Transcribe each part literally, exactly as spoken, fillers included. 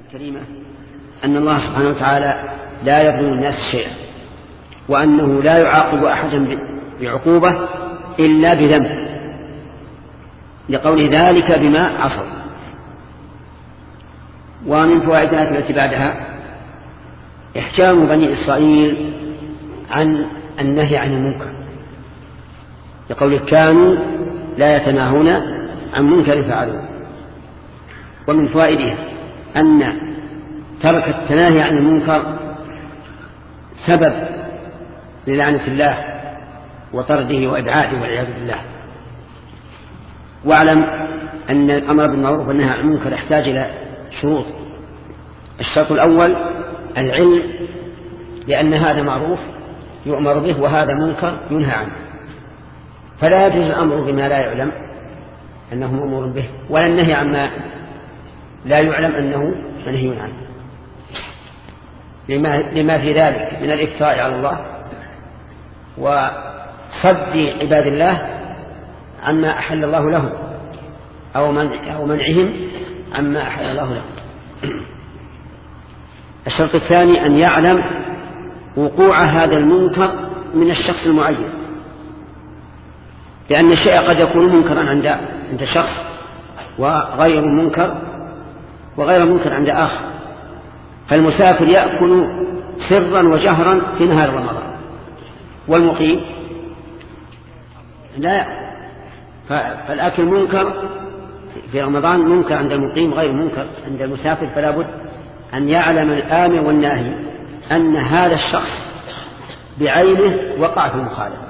الكريمة أن الله سبحانه وتعالى لا يظلم الناس شيئا، وأنه لا يعاقب أحدا بعقوبة إلا بذنب، لقول ذلك بما عصوا. ومن فوائد الآية التي بعدها إحجام بني إسرائيل عن النهي عن المنكر، لقول كانوا لا يتناهون عن منكر فعلوه. ومن فوائدها أن ترك التناهي عن المنكر سبب للعنة الله وطرده وإبعاده والعياذ بالله. واعلم أن الأمر بالمعروف والنهي عن المنكر يحتاج إلى شروط. الشرط الأول العلم، لأن هذا معروف يؤمر به وهذا منكر ينهى عنه، فلا يجوز الأمر بما لا يعلم أنه مأمور به، ولا النهي عما لا يعلم أنه منهي عنه، لما, لما في ذلك من الإفتراء على الله وصد عباد الله عما أحل الله لهم أو, منع أو منعهم عما أحل الله لهم. الشرط الثاني أن يعلم وقوع هذا المنكر من الشخص المعين، لأن الشيء قد يكون منكرا عند عند شخص وغير منكر وغير منكر عند آخر. فالمسافر يأكل سرا وجهرا في نهار رمضان، والمقيم لا يأكل. فالأكل منكر في رمضان منكر عند المقيم غير منكر عند المسافر، فلا بد أن يعلم الآمر والناهي أن هذا الشخص بعينه وقع في المخالفة.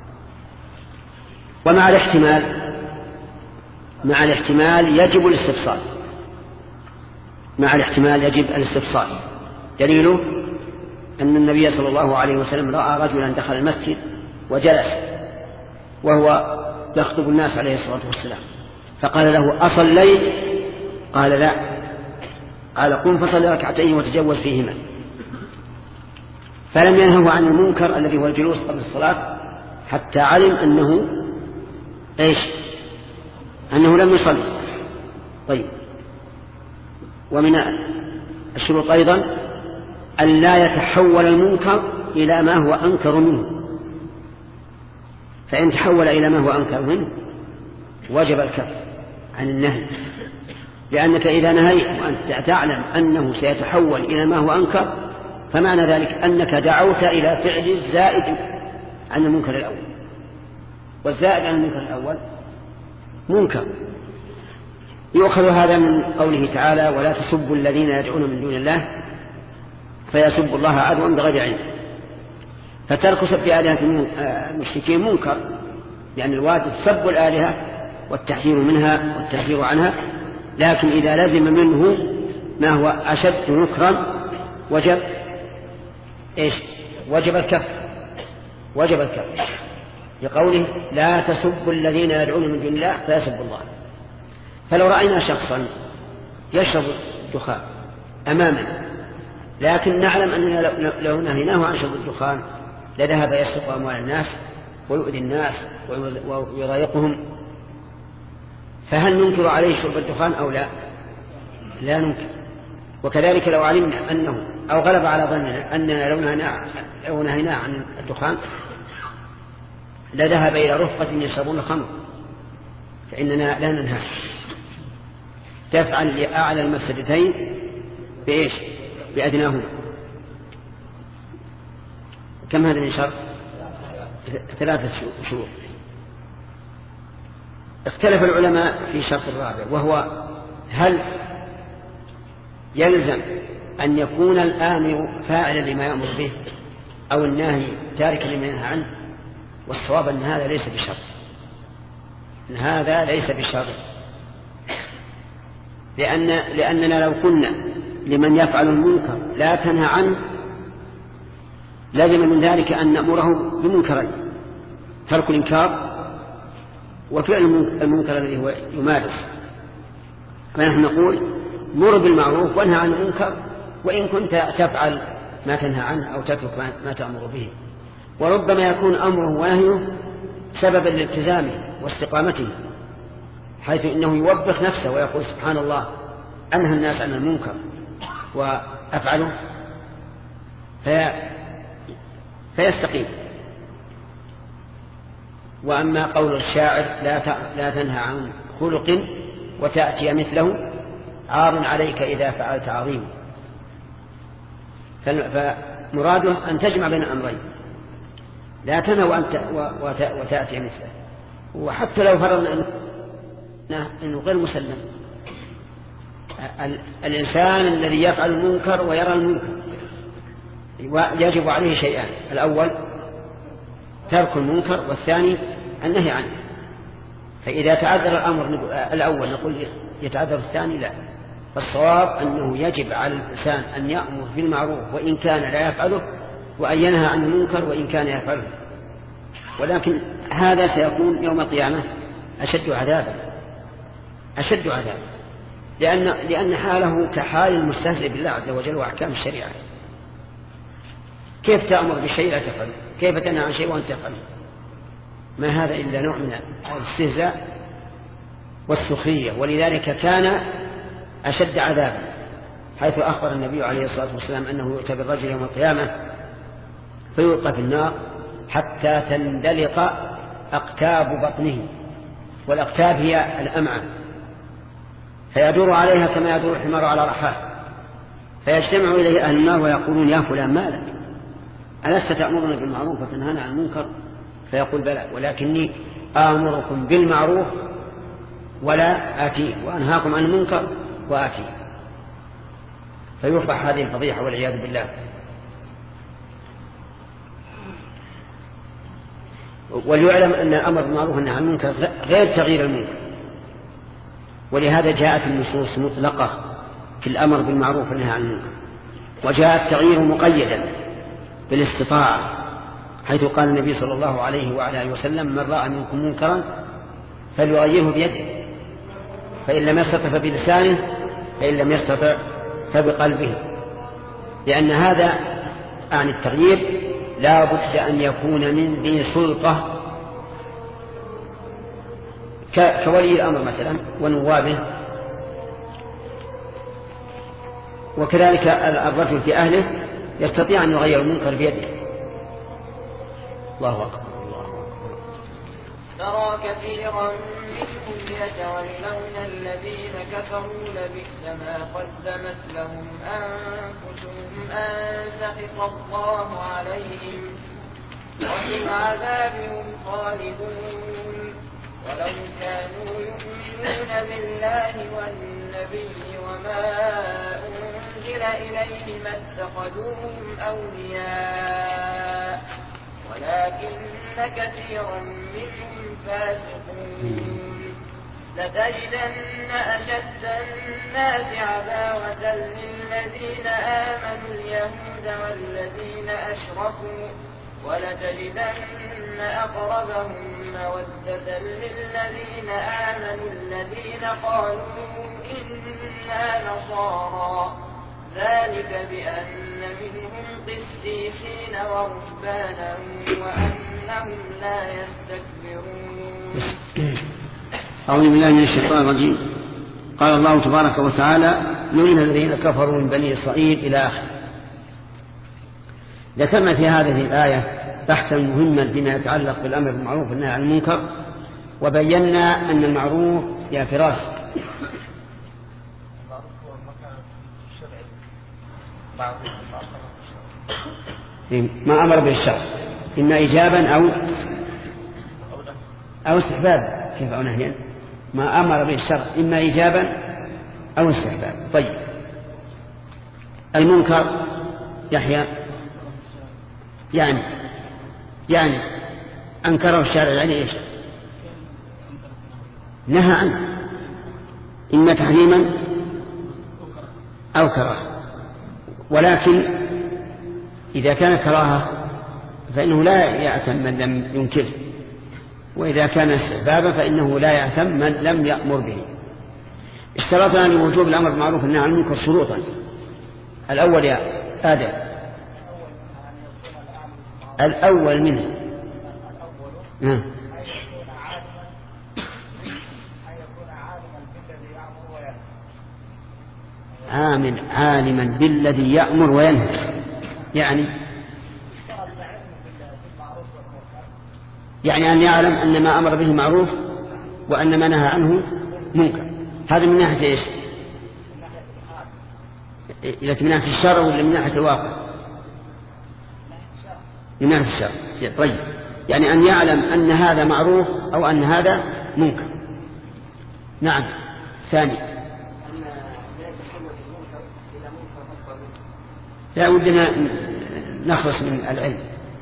ومع الاحتمال مع الاحتمال يجب الاستفصال مع الاحتمال يجب الاستفصال. دليله أن النبي صلى الله عليه وسلم رأى رجلا دخل المسجد وجلس وهو يخطب الناس عليه الصلاة والسلام، فقال له أصليت؟ قال لا. قال قم فصل ركعتين وتجوز فيهما. فلم ينهه عن المنكر الذي هو الجلوس قبل الصلاة حتى علم أنه إيش؟ أنه لم يصلي. طيب، ومن الشروط أيضا أن لا يتحول المنكر إلى ما هو أنكر منه، فإن تحول إلى ما هو أنكر منه وجب الكف عن النهي، لأنك إذا نهيت وأنت تعلم أنه سيتحول إلى ما هو أنكر فمعنى ذلك أنك دعوت إلى فعل الزائد عن المنكر الأول، والزائد عن المنكر الأول منكر. يؤخذ هذا من قوله تعالى ولا تسبوا الذين يدعون من دون الله فيسبوا الله عدوا بغير علم. فترك سب آلهة المشركين منكر، لأن الواجب سب الآلهة والتحذير منها والتحذير عنها، لكن إذا لزم منه ما هو أشد نكرا وجب إيش؟ وجب الكف وجب الكف لقوله لا تسبوا الذين يدعون من دون الله فيسبوا الله. فلو رأينا شخصا يشرب الدخان أمامنا لكن نعلم أننا لو نهيناه عن شرب الدخان لذهب يسرق أموال الناس ويؤذي الناس ويضايقهم، فهل ننكر عليه شرب الدخان أو لا؟ لا ننكر. وكذلك لو علمنا أنه أو غلب على ظننا أننا لو نهيناه عن الدخان لذهب إلى رفقة يشربون الخمر فإننا لا ننهاه. تفعل لأعلى المفسدتين بإيش؟ بأدناهما. كم هذا من شرط؟ ثلاثة شروط. اختلف العلماء في شرط الرابع، وهو هل يلزم أن يكون الآمر فاعلا لما يأمر به أو الناهي تاركا لما ينهى عنه؟ والصواب أن هذا ليس بشرط، أن هذا ليس بشرط، لأن لأننا لو قلنا لمن يفعل المنكر لا تنهى عنه لازم من ذلك أن نأمره بمنكرين: ترك الإنكار وفعل المنكر الذي هو يمارس. فنحن نقول مر بالمعروف وانهى عن المنكر وإن كنت تفعل ما تنهى عنه أو تترك ما تأمر به. وربما يكون أمره ونهيه سببا لالتزامه واستقامته، حيث إنه يوبخ نفسه ويقول سبحان الله أنهى الناس عن المنكر وأفعله في فيستقيم. وأما قول الشاعر لا لا تنهى عن خلق وتأتي مثله عار عليك إذا فعلت عظيم، فمراده أن تجمع بين الأمرين، لا تنهى وتأتي مثله. وحتى لو فرضنا أنه غير مسلم، الإنسان الذي يفعل المنكر ويرى المنكر يجب عليه شيئان: الأول ترك المنكر، والثاني النهي عنه. فإذا تعذر الأمر الأول نقول يتعذر الثاني؟ لا، فالصواب أنه يجب على الإنسان أن يأمر بالمعروف وإن كان لا يفعله، وأن ينهى عن المنكر وإن كان يفعله. ولكن هذا سيكون يوم القيامة أشد عذابا أشد عذابا لأن, لأن حاله كحال المستهزئ بالله عز وجل وأحكام الشريعة. كيف تأمر بالشيء لا تفعله؟ كيف تنهى عن شيء وأنت تفعله؟ ما هذا إلا نوع من الاستهزاء والسخرية. ولذلك كان أشد عذابا، حيث أخبر النبي عليه الصلاة والسلام أنه يؤتى بالرجل يوم القيامة فيلقى في النار حتى تندلق أقتاب بطنه، والأقتاب هي الأمعاء، فيدور عليها كما يدور الحمار على رحاه، فيجتمع إليه أهل النار ويقولون يا فلان ما لك؟ ألست تأمرنا بالمعروف وتنهانا عن المنكر؟ فيقول بلى، ولكني آمركم بالمعروف ولا آتيه، وأنهاكم عن المنكر وآتيه. فيفضح هذه الفضيحة والعياذ بالله. وليعلم أن الأمر بالمعروف والنهي عن المنكر غير تغيير المنكر، ولهذا جاءت النصوص مطلقة في الأمر بالمعروف والنهي عن المنكر، وجاء التغيير مقيدا بالاستطاعة، حيث قال النبي صلى الله عليه وعلى آله وسلم من رأى منكم منكرا فليغيره بيده، فإن لم يستطع فبلسانه، فإن لم يستطع فبقلبه، لأن هذا عن التغيير لا بد أن يكون من ذي سلطة كولي الأمر مثلا ونوابه، وكذلك الرجل في أهله يستطيع أن يغير المنكر بيده. الله أكبر. ترى كثيرا منهم يتولون الذين كفروا لبئس ما قدمت لهم أنفسهم أن سخط الله عليهم وفي العذاب هم خالدون ولو كانوا يؤمنون بالله والنبي وما أنزل إليه ما اتخذوهم أولياء ولكن كثيرا منهم فاسقون. لتجدن أشد الناس عداوة للذين آمنوا اليهود والذين أشركوا ولتجدن أقربهم مودة للذين آمنوا الذين قالوا إنا نصارى ذلك بأن منهم قسيسين ورهبانا وأنهم لا يستكبرون. أعوذ بالله من الشيطان الرجيم. قال الله تبارك وتعالى لعن الذين كفروا من بني إسرائيل إلى آخره. ذكرنا في هذه الآية بحثا مهما فيما يتعلق بالأمر بالمعروف والنهي عن المنكر، وبينا أن المعروف يا فراس ما أمر به الشرع إما إيجابا أو أو استحبابا. كيف أو نهيا؟ ما أمر به الشرع إما إيجابا أو استحبابا. طيب المنكر يحيى يعني يعني أنكره الشارع يعني إيش؟ نهى عنه إما تحريما أو كراهة، ولكن إذا كان كراهة فإنه لا يأثم من لم ينكره، وإذا كان استحبابا فإنه لا يأثم من لم يأمر به. اشترطنا لوجوب الأمر بالمعروف والنهي عن المنكر شروطا. الأول يا آدم الأول منه نعم عامل عالما بالذي يأمر وينهى، يعني يعني أن يعلم أن ما أمر به معروف وأن ما نهى عنه منكر. هذا من ناحية إيش؟ إذا من ناحية الشرع ولا من ناحية الواقع؟ من ناحية الشرع. طيب، يعني أن يعلم أن هذا معروف أو أن هذا منكر. نعم. ثاني، لا ودنا نخلص من العلم.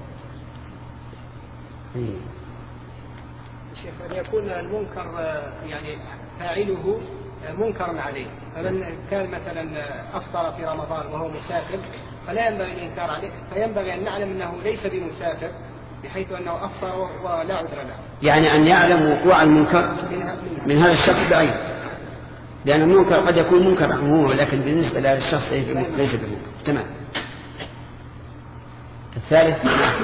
شيخ، أن يكون المنكر يعني فاعله منكر عليه، فمن كان مثلا أفطر في رمضان وهو مسافر فلا ينبغي الإنكار عليه، فينبغي أن نعلم أنه ليس بمسافر بحيث أنه أفطر ولا عذر له. يعني أن يعلم وقوع المنكر من هذا الشخص بعيد، لأن المنكر قد يكون منكر عموما لكن بالنسبة لهذا الشخص ليس بمنكر. تمام. الثالث،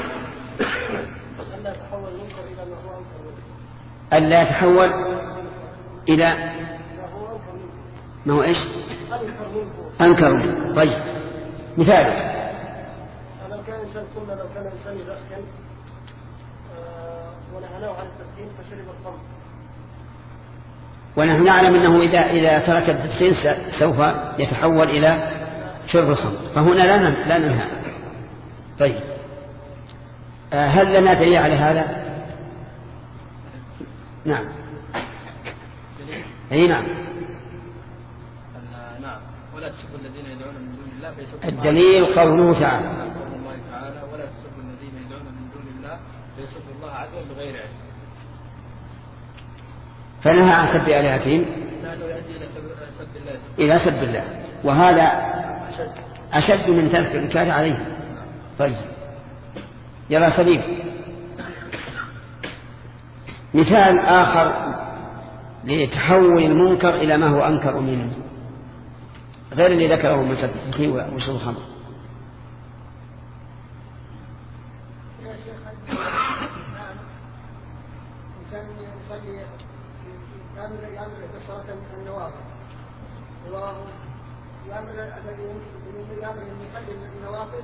ألا يتحول إلى ما هو إيش؟ أنكر. طيب، مثال، لو كان إنسان كنا لو كان إنسان يدخن ونهناه عن التدخين فشرب الخمر، ونحن نعلم أنه إذا إذا ترك التدخين سوف يتحول إلى شرب الخمر، فهنا لا لا ننهى. طيب، هل لنا دليل على هذا؟ نعم. أي نعم. نعم. ولا تسبوا الذين يدعون من دون الله فيسبوا الدليل قوله تعالى قول الله تعالى ولا تسبوا الذين يدعون من دون الله فيسبوا الله عدوا بغير علم. فنهى عن سب آلهتهم إلى سب الله، وهذا أشد من ترك الإنكار عليه. طيب، يرى سليم. مثال آخر لتحول المنكر إلى ما هو أنكر منه غير اللي ذكره من سب التدخين وشرب الخمر. يعمل بصلاة النوافل ويعمل يعمل يصلي النوافل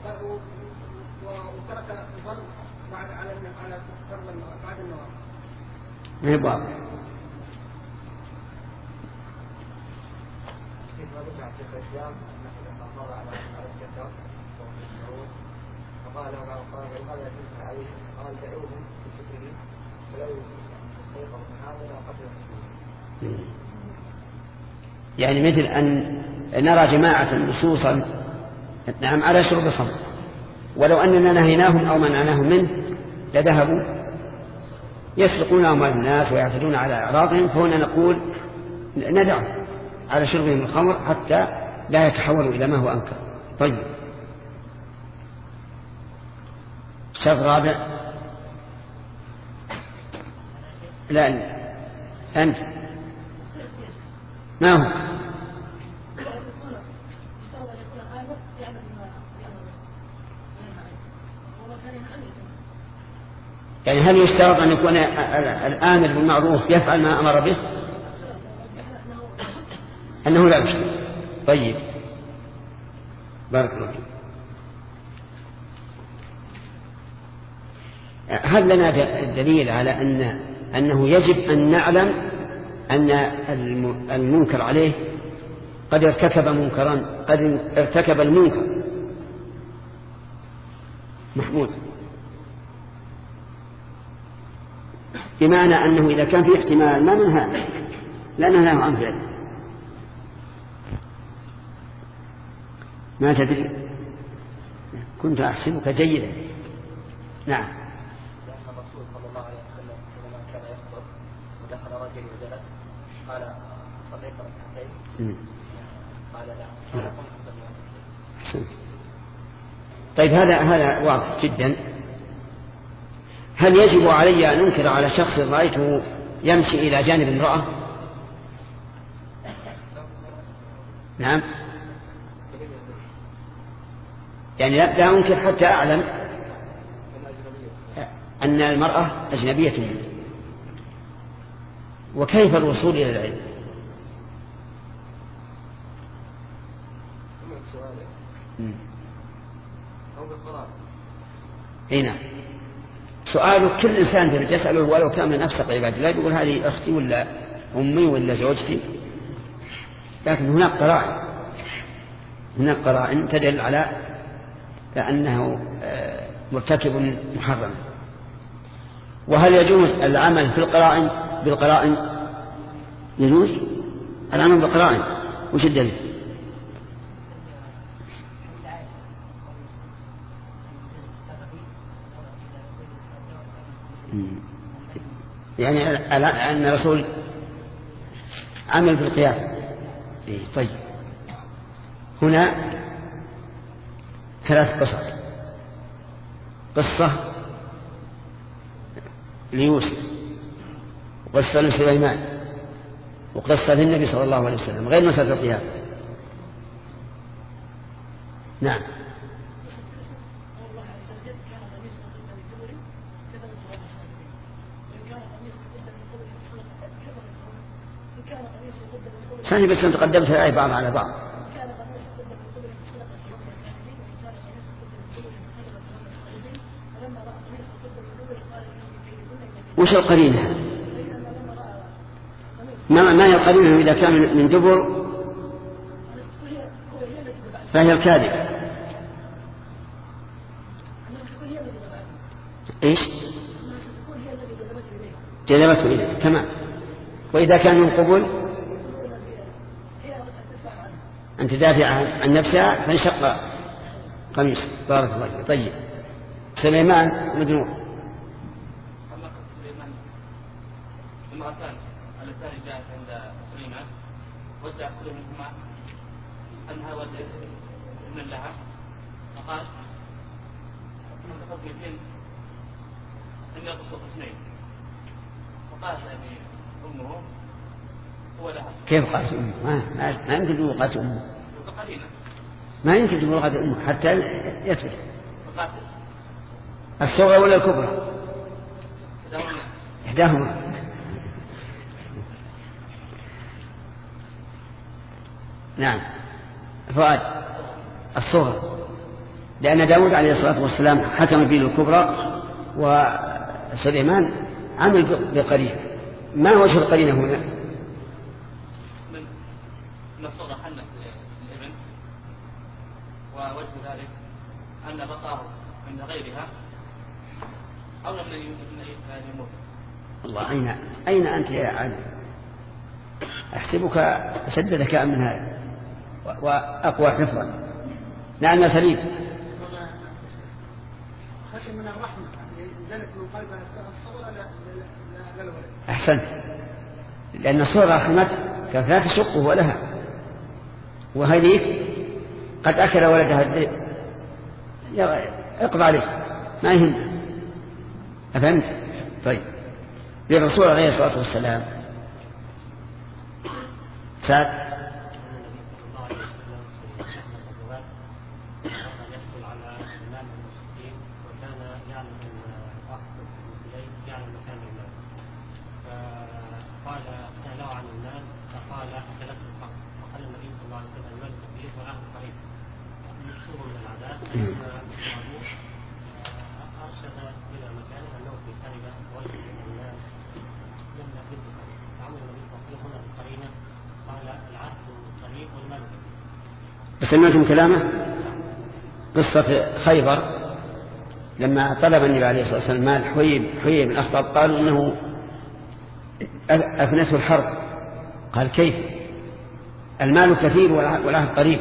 وترك الفرض بعد على على فرض بعد النوافل. ما بعض. كيف رجع شيخ الإسلام لما مر على على الجدار فقال له قال هذا يجوز عليه قال دعوهم بشكره فلا يستيقظ من هذا لا قبل المسلمين. يعني مثل أن نرى جماعة نصوصا نعم على شرب الخمر، ولو أننا نهيناهم أو منعناهم منه لذهبوا يسرقون أموال الناس ويعتدون على أعراضهم، فهنا نقول ندع على شربهم الخمر حتى لا يتحولوا إلى ما هو أنكر. طيب، شرط رابع. لا أنت ما هو؟ يعني هل يشترط أن يكون الآمر بالمعروف يفعل ما أمر به؟ أنه لا يشترط. طيب، بارك الله فيك. هل لنا دليل على أن أنه يجب أن نعلم أن المنكر عليه قد ارتكب منكرا قد ارتكب المنكر؟ محمود، بمعنى أنه إذا كان في احتمال ما ننهى لا ننهى عن ذلك. ما تدري، كنت أحسبك جيدا. نعم. الرسول صلى الله عليه وسلم لما كان يخطب ودخل رجل وجلس قال صليت ركعتين قال لا قال قم صلي. طيب، هذا هذا واضح جدا. هل يجب علي أن أنكر على شخص رأيته يمشي إلى جانب امرأة؟ نعم، يعني لا أنكر حتى أعلم أن المرأة أجنبية منه. وكيف الوصول إلى العلم؟ اي نعم. سؤاله كل انسان يسأله ولو كان من افسق عباد الله يقول هذه اختي ولا امي ولا زوجتي، لكن هناك قرائن هناك قرائن تدل على أنه مرتكب محرم. وهل يجوز العمل في القرائن بالقرائن؟ يجوز العمل بالقرائن. وش الدليل؟ يعني أن الرسول عمل بالقياس. طيب هنا ثلاث قصص: قصة ليوسف، وقصة لسليمان، وقصة للنبي صلى الله عليه وسلم، غير مسألة القياس. نعم. ثاني بس تقدمت الآية بعض على بعض. وش القرينة؟ ما ما هي القرينة إذا كان من دبر فهي الكاذبة. إيش؟ جذبته إليه تمام. وإذا كان من قبل أن تدافع عن نفسها فانشق قميص. بارك الله فيك. طيب سليمان مدنور. المرأتان اللتان جاءت عند سليمان ودع كل منهما أنها ودعت ابنا لها، فقال من تقضي اثنين أن يقصد اثنين، فقالت يعني أمه هو لها. كيف قالت أمه؟ ما, ما يمكن تقول قالت أمه، ما يمكن تقول قالت أمه حتى يثبت. الصغرى ولا الكبرى؟ إحداهما. نعم. فؤاد الصغرى، لأن داود عليه الصلاة والسلام حكم به الكبرى وسليمان عمل بقرينة. ما وجه القرينة هنا؟ من الصغرى حنت الابن، ووجه ذلك أن بقاه من غيرها أولى من يموت. الله، أين أين أنت يا عالم؟ أحسبك أشد ذكاء من هذا وأقوى حفظا. نعم يا سليم. من الرحمة نزلت من قلبها الصغرى لا الولد. أحسنت، لأن الصغرى رحمت كانت لا تشقه ولها، وهذه قد أكل ولدها الذئب، اقضى عليه ما يهم. أفهمت؟ طيب للرسول عليه الصلاة والسلام ساد سمعتم كلامه؟ قصة خيبر لما طلب النبي عليه الصلاة والسلام مال حوي حوي بن أخطب، قالوا إنه أفنته الحرب. قال كيف؟ المال كثير والعهد قريب.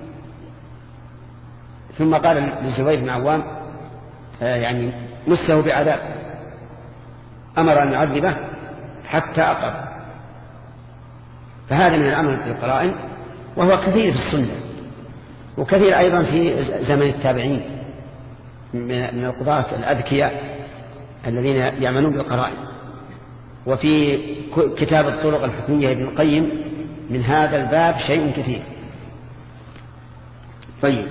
ثم قال للزبير بن عوام يعني مسه بعذاب، أمر أن يعذبه حتى أقر. فهذا من الأمر بالقرائن، وهو كثير في السنة، وكثير أيضا في زمن التابعين من القضاة الأذكياء الذين يعملون بالقرائن. وفي كتاب الطرق الحكمية ابن القيم من هذا الباب شيء كثير. طيب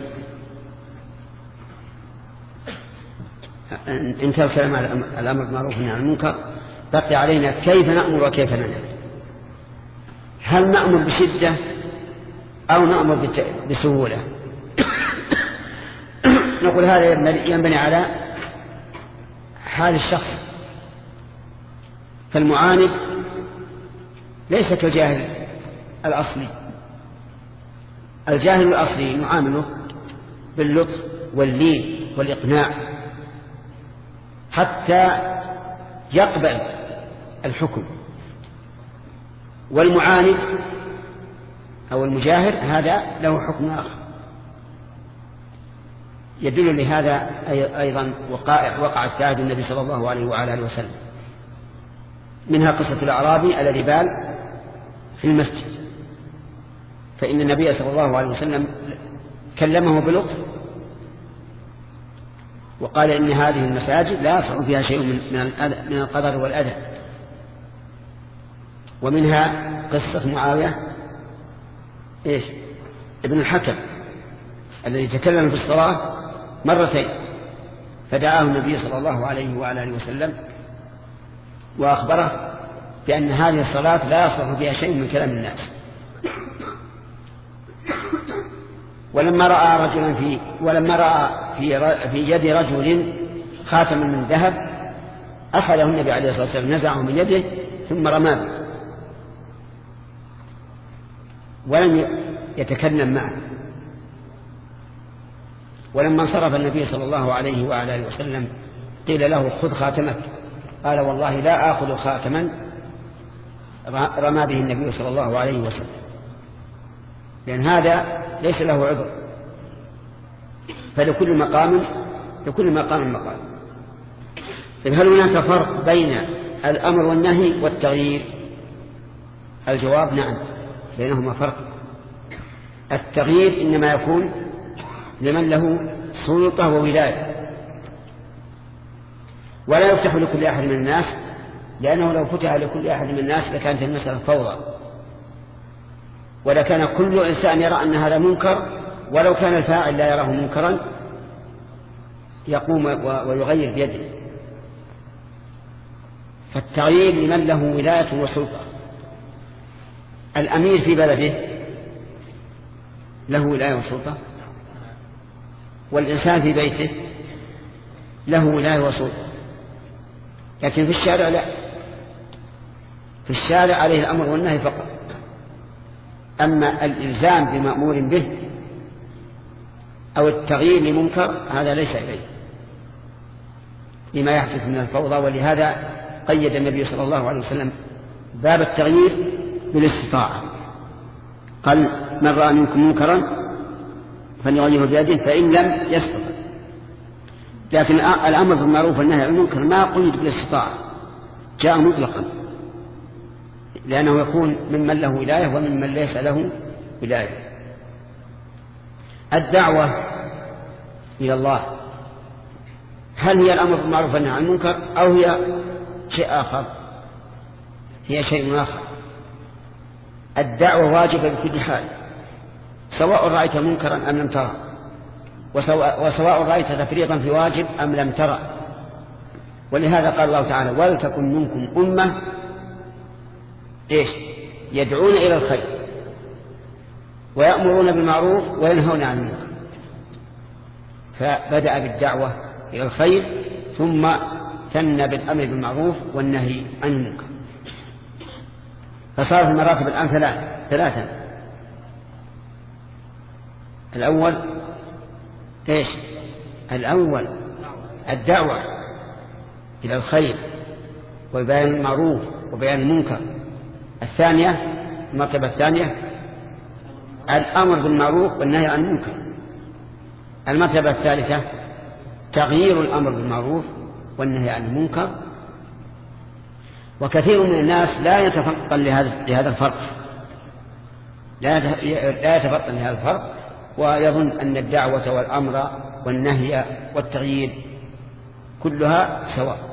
انتهى الكلام على الأمر بالمعروف والنهي عن المنكر، بقي علينا كيف نأمر وكيف ننهى. هل نأمر بشدة أو نأمر بسهولة. نقول هذا ينبني على حال الشخص. فالمعاند ليس كالجاهل الأصلي. الجاهل الأصلي نعامله باللطف واللين والإقناع حتى يقبل الحكم، والمعاند أو المجاهر هذا له حكم آخر. يدل لهذا أيضا وقائع وقعت في عهد النبي صلى الله عليه وعلى آله وسلم، منها قصة الأعرابي الذي بال في المسجد، فإن النبي صلى الله عليه وسلم كلمه بلطف وقال إن هذه المساجد لا يصح فيها شيء من القدر والأذى. ومنها قصة معاوية إيش ابن الحكم الذي تكلم في الصلاة مرتين، فدعاه النبي صلى الله عليه وعلى آله وسلم وأخبره بأن هذه الصلاة لا يصح فيها شيء من كلام الناس. ولما رأى رجلا في ولما رأى في في يد رجل خاتما من ذهب أخذه النبي عليه الصلاة والسلام نزعه من يده ثم رماه ولم يتكلم معه. ولما انصرف النبي صلى الله عليه وعلى آله وسلم قيل له خذ خاتمك، قال والله لا آخذ خاتما رمى به النبي صلى الله عليه وسلم، لأن هذا ليس له عذر. فلكل مقام لكل مقام مقام. هل هناك فرق بين الأمر والنهي والتغيير؟ الجواب نعم، بينهما فرق. التغيير إنما يكون لمن له سلطة وولاية، ولا يفتح لكل أحد من الناس، لأنه لو فتح لكل أحد من الناس لكانت المسألة فوضى، ولكان كل إنسان يرى أن هذا منكر، ولو كان الفاعل لا يراه منكرا يقوم ويغير بيده. فالتغيير لمن له ولاية وسلطة. الأمير في بلده له ولاية وسلطة، والإنسان في بيته له ولاية وسلطة، لكن في الشارع لا. في الشارع عليه الأمر والنهي فقط، أما الإلزام بمأمور به أو التغيير لمنكر هذا ليس إليه لما يحدث من الفوضى. ولهذا قيد النبي صلى الله عليه وسلم باب التغيير بالاستطاعة، قال من رأى منكم منكرا فليغيره بيده فإن لم يستطع. لكن الأمر بالمعروف والنهي عن المنكر ما قيد بالاستطاعة، جاء مطلقا، لأنه يكون ممن له ولاية وممن ليس له ولاية. الدعوة إلى الله هل هي الأمر بالمعروف والنهي عن المنكر أو هي شيء آخر؟ هي شيء آخر. الدعوة واجبة بكل حال، سواء رأيت منكرا أم لم ترى، وسواء, وسواء رأيت تفريطا في واجب أم لم ترى. ولهذا قال الله تعالى ولتكن منكم أمة إيش يدعون إلى الخير ويأمرون بالمعروف وينهون عن المنكر. فبدأ بالدعوة إلى الخير ثم ثنى بالأمر بالمعروف والنهي عن المنكر، فصارت المراتب الآن ثلاثة. الأول إيش الأول الدعوة إلى الخير وبيان المعروف وبيان المنكر. الثانية المرتبة الثانية الأمر بالمعروف والنهي عن المنكر. المرتبة الثالثة تغيير الأمر بالمعروف والنهي عن المنكر. وكثير من الناس لا يتفطن لهذا لهذا الفرق، لا لا يتفطن لهذا الفرق، ويظن أن الدعوة والأمر والنهي والتغيير كلها سواء.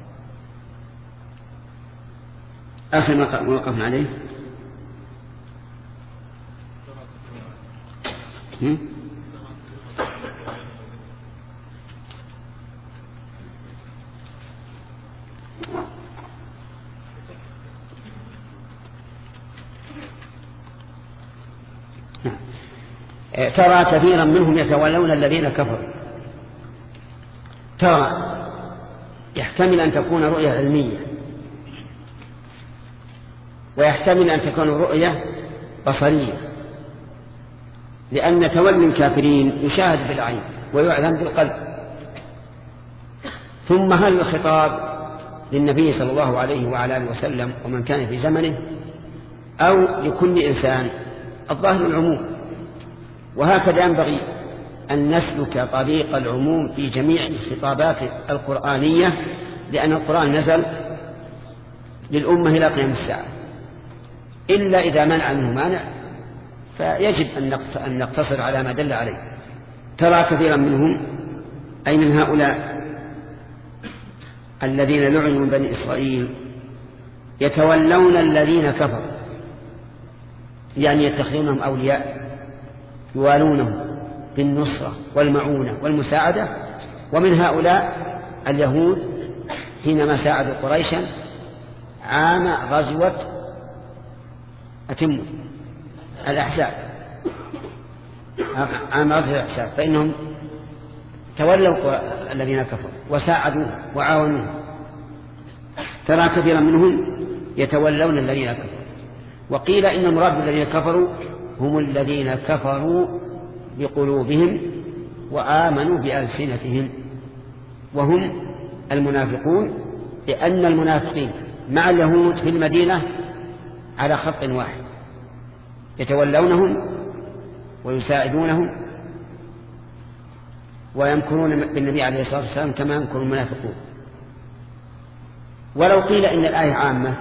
آخر ما وقفنا عليه هم؟ نعم. ترى كثيرا منهم يتولون الذين كفروا. ترى يحتمل أن تكون رؤية علمية، ويحتمل أن تكون رؤية بصرية، لأن تولي الكافرين يشاهد بالعين ويعلم بالقلب. ثم هل الخطاب للنبي صلى الله عليه وعلى آله وسلم ومن كان في زمنه أو لكل إنسان؟ الظاهر العموم، وهكذا ينبغي أن نسلك طريق العموم في جميع الخطابات القرآنية، لأن القرآن نزل للأمة إلى قيام الساعة، إلا إذا منع منه مانع فيجب أن نقتصر على ما دل عليه. ترى كثيرا منهم أي من هؤلاء الذين لعنوا من بني إسرائيل يتولون الذين كفروا، يعني يتخذونهم أولياء يوالونهم بالنصرة والمعونة والمساعدة. ومن هؤلاء اليهود حينما ساعدوا قريشا عام غزوة أتم الأحزاب، عام غزوة الأحزاب، فإنهم تولوا الذين كفروا وساعدوا وعاونوا. ترى كثيرا منهم يتولون الذين كفروا. وقيل إن المراد بالذين كفروا هم الذين كفروا بقلوبهم وآمنوا بألسنتهم، وهم المنافقون، لأن المنافقين مع اليهود في المدينة على خط واحد، يتولونهم ويساعدونهم ويمكرون بالنبي عليه الصلاة والسلام كما يمكر المنافقون. ولو قيل إن الآية عامة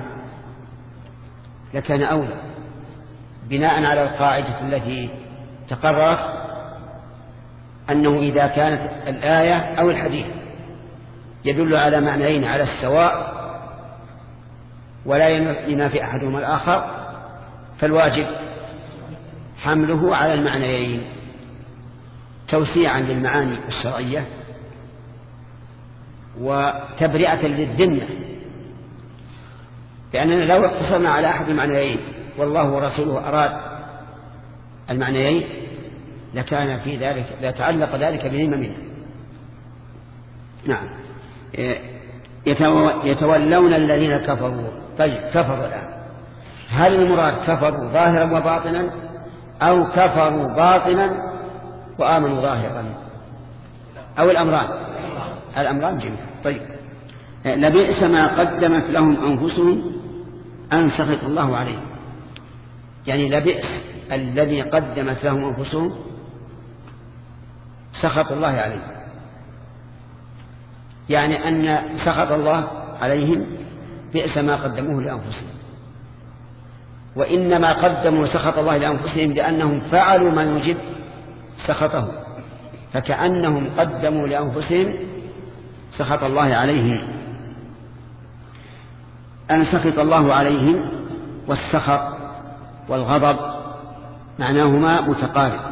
لكان أولى، بناء على القاعدة التي تقررت أنه إذا كانت الآية أو الحديث يدل على معنيين على السواء ولا ينافي أحدهما الآخر فالواجب حمله على المعنيين توسيعا للمعاني الشرعية وتبرئة للذمة، لأننا لو اقتصرنا على أحد المعنيين والله ورسوله أراد المعنيين لكان في ذلك لتعلق ذلك بهم منه. نعم. يتولون الذين كفروا. طيب كفروا الآن، هل المراد كفروا ظاهرا وباطنا أو كفروا باطنا وآمنوا ظاهرا أو الأمران؟ الأمران جميعا. طيب لبئس ما قدمت لهم أنفسهم أن سخط الله عليهم، يعني لبئس الذي قدمت لهم أنفسهم سخط الله عليهم، يعني أن سخط الله عليهم بئس ما قدموه لأنفسهم. وإنما قدموا سخط الله لأنفسهم لأنهم فعلوا ما يوجب سخطه، فكأنهم قدموا لأنفسهم سخط الله عليهم. أن سخط الله عليهم والسخط والغضب معناهما متقارب،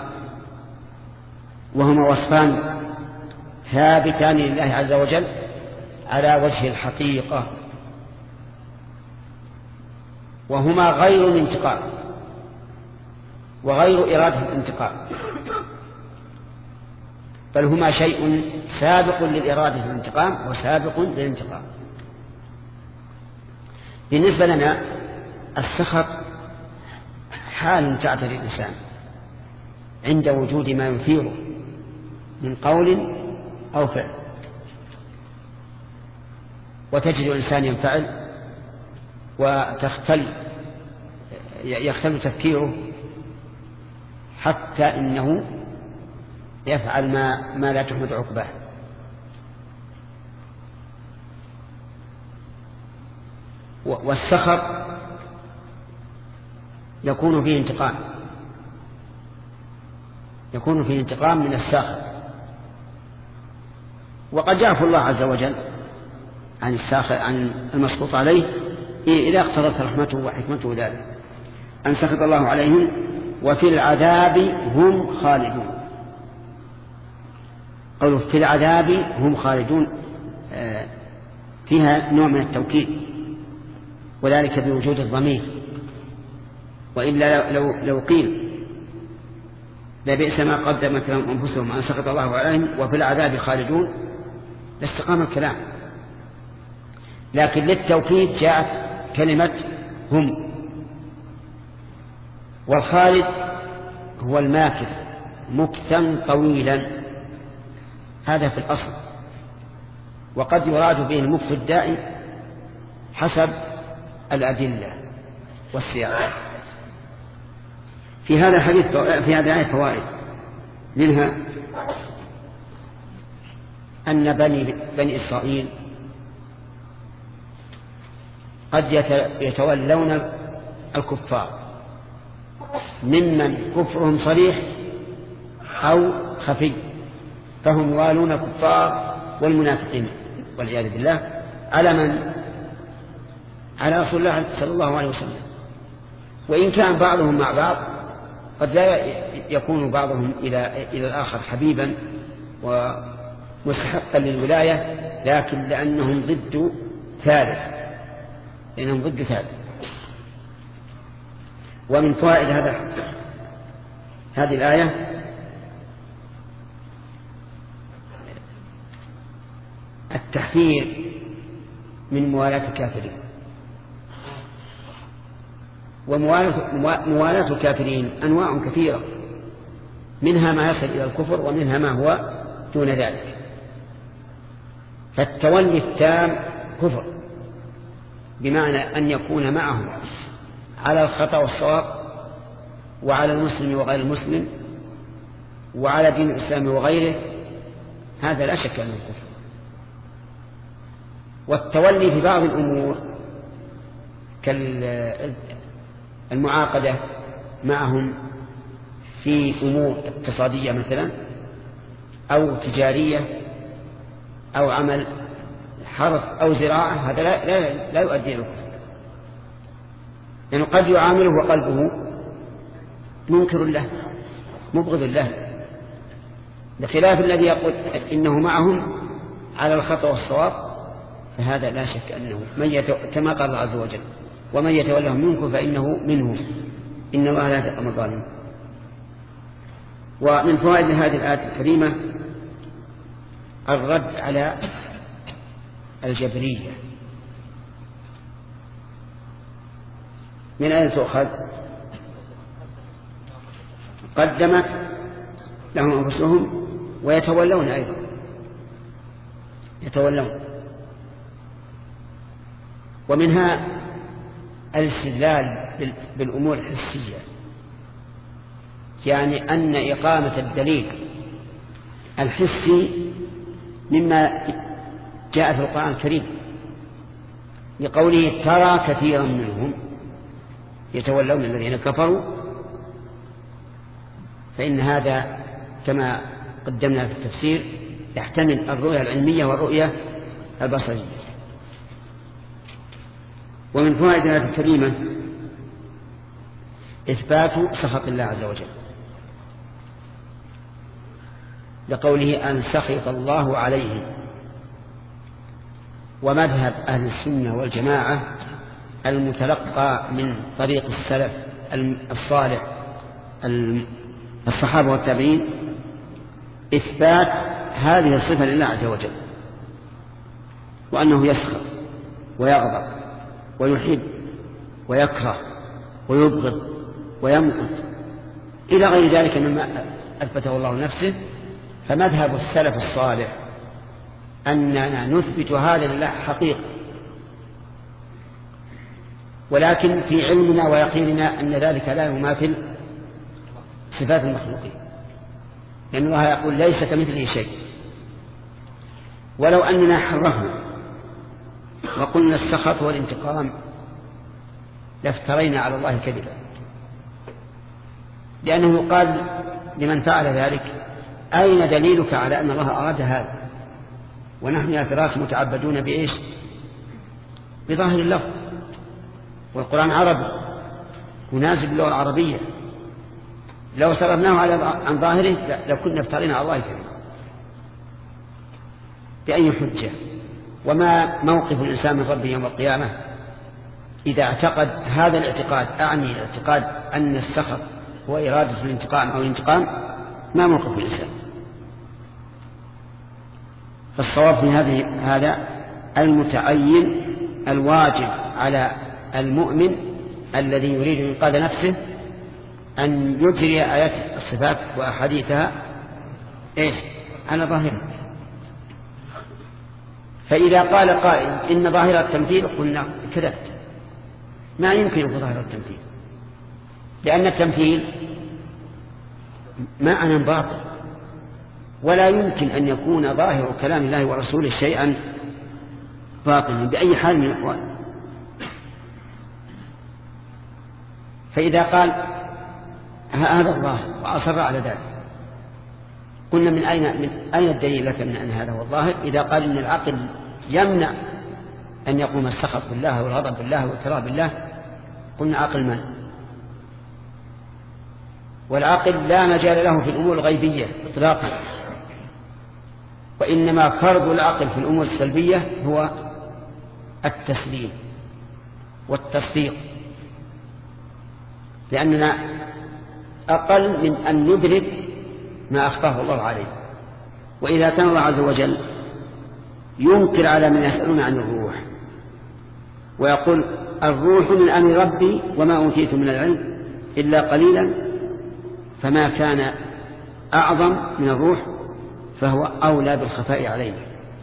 وهما وصفان ثابتان لله عز وجل على وجه الحقيقة، وهما غير الانتقام وغير إرادة الانتقام، بل هما شيء سابق للإرادة الانتقام وسابق للانتقام. بالنسبة لنا السخط حال تعتري الإنسان عند وجود ما يثيره من قول أو فعل، وتجد الإنسان ينفعل وتختل يختل تفكيره حتى إنه يفعل ما, ما لا تحمد عقباه. والسخط يكون فيه انتقام، يكون فيه انتقام من الساخط، وقد يعفو الله عز وجل عن الساخط عن المسخوط عليه إذا اقتضت رحمته وحكمته ذلك. أن سخط الله عليهم وفي العذاب هم خالدون. قوله في العذاب هم خالدون فيها نوع من التوكيد، وذلك بوجود الضمير، وإلا لو, لو قيل لبئس ما قدمت لهم أنفسهم أن سخط الله عليهم وفي العذاب خالدون، لاستقام الكلام. لكن للتوكيد جاءت كلمة هم. والخالد هو الماكث مكثا طويلا، هذا في الأصل، وقد يراد به المكث الدائم حسب الأدلة والسياق. في هذا الحديث في هذه الآية فوائد، منها أن بني, بني إسرائيل قد يتولون الكفار ممن كفرهم صريح أو خفي، فهم والون الكفار والمنافقين والعياذ بالله على من؟ على رسول الله صلى الله عليه وسلم. وإن كان بعضهم مع بعض قد لا يكون بعضهم إلى إلى الآخر حبيبا ومستحقا للولاية، لكن لأنهم ضد ثالث لأنهم ضد ثالث. ومن فوائد هذا هذه الآية التحذير من موالاة الكافرين، وموالاة الكافرين أنواع كثيرة، منها ما يصل إلى الكفر ومنها ما هو دون ذلك. فالتولي التام كفر، بمعنى أن يكون معهم على الخطأ والصواب، وعلى المسلم وغير المسلم، وعلى دين الإسلام وغيره، هذا لا شك أنه كفر. والتولي في بعض الأمور كالمعاقدة معهم في أمور اقتصادية مثلا أو تجارية أو عمل حرث أو زراعة، هذا لا, لا, لا يؤدي إلى الكفر، لأنه يعني قد يعامله وقلبه منكر له مبغض له، بخلاف الذي يقول إنه معهم على الخطأ والصواب، فهذا لا شك أنه من يتو... كما قال الله عز وجل ومن يتولهم منكم فإنه منهم إن الله لا يهدي القوم الظالمين. ومن فوائد هذه الآية الكريمة الرد على الجبرية. من أين تؤخذ؟ قدمت لهم أنفسهم ويتولون أيضا يتولون. ومنها الاستدلال بالأمور الحسية، يعني أن إقامة الدليل الحسي مما جاء في القرآن الكريم، لقوله ترى كثيرا منهم يتولون الذين كفروا، فإن هذا كما قدمنا في التفسير يحتمل الرؤية العلمية والرؤية البصرية. ومن فوائد هذه الكريمة إثبات سخط الله عز وجل، لقوله أن سخط الله عليه. ومذهب أهل السنة والجماعة المتلقى من طريق السلف الصالح الصحابة والتابعين إثبات هذه الصفة لله عز وجل، وأنه يسخط ويغضب ويحب ويكره ويبغض ويمقت إلى غير ذلك مما أثبته الله لنفسه. فمذهب السلف الصالح أننا نثبت هذا لله حقيقة، ولكن في علمنا ويقيننا أن ذلك لا يماثل صفات المخلوقين، لأن الله يقول ليس كمثله شيء. ولو أننا حرفنا وقلنا السخط والانتقام لافترينا على الله كذبا، لأنه قال لمن فعل ذلك أين دليلك على أن الله أراد هذا؟ ونحن يا فراس متعبدون بإيش؟ بظاهر اللفظ، والقرآن عربي ونازل باللغة العربية، لو صرفناه على عن ظاهره لكنا افترينا على الله كذبا. بأي حجة؟ وما موقف الإنسان من ربه يوم القيامة إذا اعتقد هذا الاعتقاد؟ أعني الاعتقاد أن السخط هو إرادة الانتقام أو الانتقام ما موقف الإنسان. فالصواب في هذه هذا المتعين الواجب على المؤمن الذي يريد إنقاذ نفسه أن يجري آيات الصفات وأحاديثها إيش على ظاهرة. فإذا قال قائل إن ظاهرة التمثيل قلنا كذبت، ما يمكن يكون ظاهرة التمثيل، لأن التمثيل معنى باطل، ولا يمكن أن يكون ظاهر كلام الله ورسوله شيئا باطلا بأي حال من الأحوال. فإذا قال هذا الله وأصر على ذلك قلنا من أين, من أين الدليل لك من أن هذا هو الظاهر؟ إذا قال إن العقل يمنع أن يقوم السخط بالله والغضب بالله والكراهية بالله قلنا عقل من؟ والعقل لا مجال له في الأمور الغيبية إطلاقا، وإنما فرض العقل في الأمور السلبية هو التسليم والتصديق، لأننا أقل من أن ندرك ما أخطاه الله عليه. وإذا كان الله عز وجل ينكر على من يسألون عن الروح ويقول الروح من أمر ربي وما أوتيت من العلم إلا قليلا، فما كان أعظم من الروح فهو أولى بالخفاء علينا.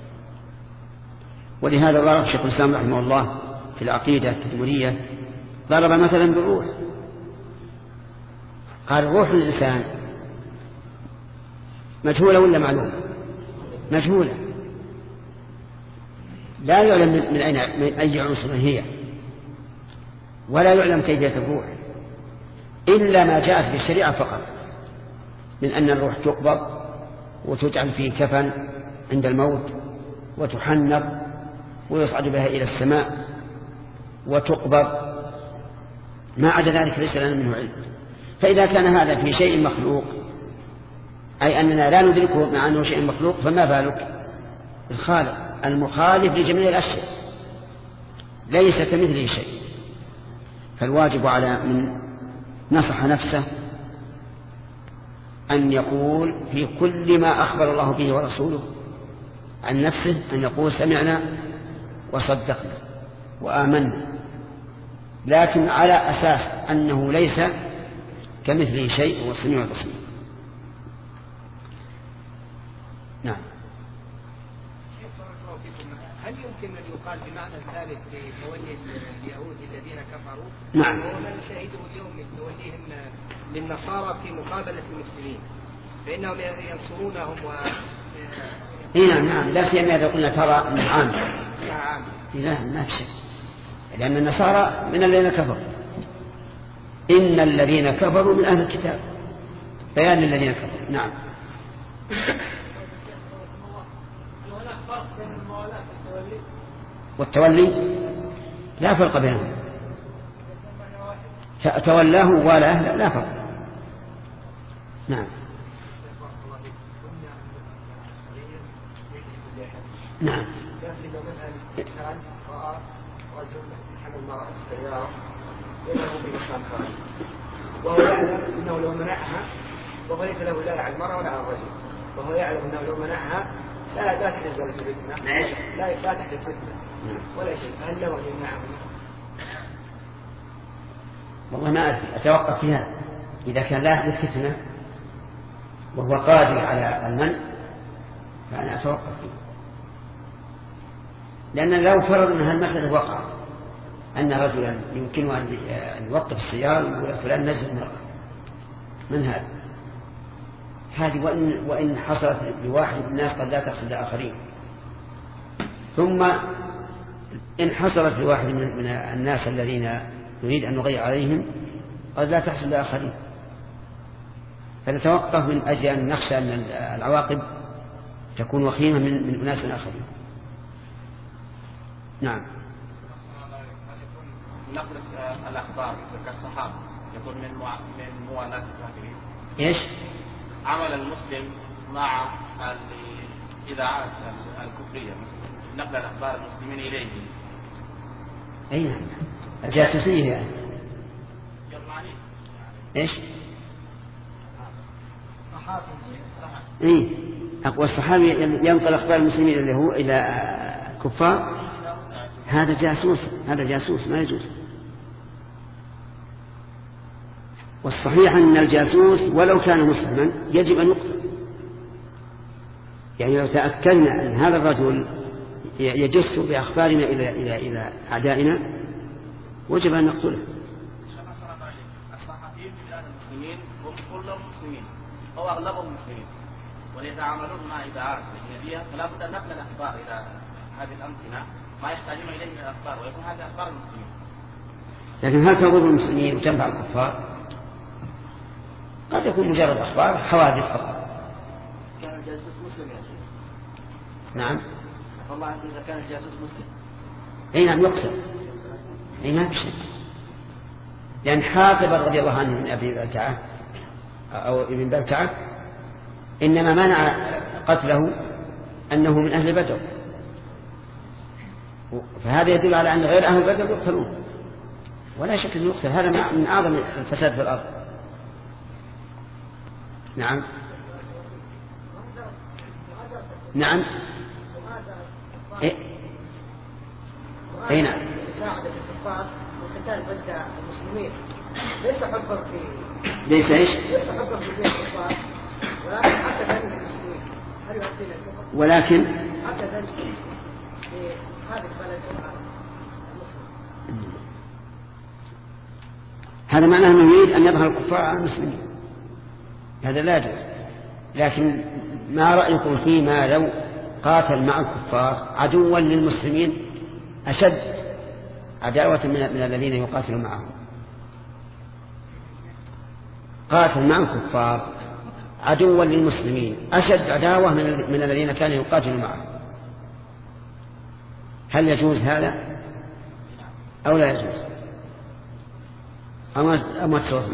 ولهذا ضرب الشيخ الإسلام رحمه الله في العقيدة التدمرية ضرب مثلا بالروح، قال روح الإنسان مجهولة ولا معلومة؟ مجهولة، لا يعلم من أين من أي عنصر هي، ولا يعلم كيفية الروح إلا ما جاءت في الشريعة فقط، من أن الروح تقبض وتجعل في كفن عند الموت وتحنط ويصعد بها إلى السماء وتقبض، ما عدا ذلك ليس لنا منه علم. فإذا كان هذا في شيء مخلوق أي أننا لا ندركه مع أنه شيء مخلوق، فما بالك الخالق المخالف لجميع الأشياء ليس كمثله شيء. فالواجب على من نصح نفسه أن يقول في كل ما أخبر الله به ورسوله عن نفسه أن يقول سمعنا وصدقنا وآمنا، لكن على أساس أنه ليس كمثله شيء والسميع البصير. نعم. هل يمكن أن يقال بمعنى الثالث لتولي اليهود الذين كفروا؟ نعم. وهو ما نشاهده اليوم من توليهم للنصارى في مقابلة المسلمين، فإنهم ينصرونهم و نعم نعم، لا سيما إذا قلنا ترى أن عام. نعم. لا ما في شيء، لأن النصارى من الذين كفروا، إن الذين كفروا من أهل الكتاب، بيان الذين كفروا. نعم. والتولي لا فرق بينهم، تولاه ولا لا فرق. نعم نعم. وهو يعلم أنه لو منعها وهو ليس له لا على المرأة ولا على الرجل، وهو يعلم أنه لو منعها لا لا تحدث ولا تفتنة، لا لا تحدث فتنة ولا شيء، هل له أن يمنعه؟ والله ما أدري، أتوقف في هذا. إذا كان لا يحدث فتنة وهو قادر على المنع فأنا أتوقف فيه، لأن لو فرض أن هالمسألة وقعت أن رجلا يمكنه أن يوقف السيارة ويقول فلان نزل مرة من هذا، هذه وإن, وإن حصلت لواحد من الناس قد لا تحصل لآخرين، ثم إن حصلت لواحد من الناس الذين نريد أن نغير عليهم قد لا تحصل لآخرين، فنتوقف من أجل أن نخشى أن العواقب تكون وخيمة من, من أناس آخرين. نعم. نقل الأخبار كالصحابة يكون من مع... من موالاة الكافرين. إيش؟ عمل المسلم مع الإذاعات الكفرية نقل الأخبار المسلمين إليه. أي نعم، الجاسوسية يعني. جرماني. إيش؟ إيه والصحابي ينقل أخبار المسلمين اللي هو إلى كفار هذا جاسوس، هذا جاسوس ما يجوز. والصحيح أن الجاسوس ولو كان مسلما يجب أن يقتل. يعني لو تأكدنا أن هذا الرجل يجس بأخبارنا إلى إلى إلى أعدائنا وجب أن نقتله. الصحفيين في بلاد المسلمين هم كلهم مسلمين أو أغلبهم مسلمين، ويتعاملون مع إذاعات أجنبية، فلا بد أن نقل الأخبار إلى هذه الأمكنة ما يحتاجون إليه من الأخبار، ويكون هذه أخبار المسلمين. لكن هل تضر المسلمين وتنفع الكفار؟ قد يكون مجرد أخبار حوادث فقط. كان الجاسوس مسلم يا شيخ؟ نعم. والله إذا كان الجاسوس مسلم. أي نعم يقتل. أي ما بشيء. لأن حاطب رضي الله عنه من أبي بلتعة أو ابن بلتعة إنما منع قتله أنه من أهل بدر، فهذا يدل على أن غير أهل بدر يقتلون ولا شك أنه يقتل. هذا من أعظم الفساد في الأرض. نعم نعم إيه أي نعم. مساعدة الكفار والقتال ضد المسلمين ليس حبا في ليس إيش؟ ليس حبا في بين الكفار، ولكن حتى ذلك المسلمين هل يؤدي الكفر؟ ولكن حتى ذلك في هذه البلد المسلم. هذا معناه أنه يريد أن يظهر الكفار على المسلمين، هذا لا يجوز. لكن ما رأيكم فيما لو قاتل مع الكفار عدوا للمسلمين أشد عداوة من الذين يقاتلون معهم؟ قاتل مع الكفار عدوا للمسلمين أشد عداوة من الذين كانوا يقاتلون معهم، هل يجوز هذا أو لا يجوز؟ أما أما تصور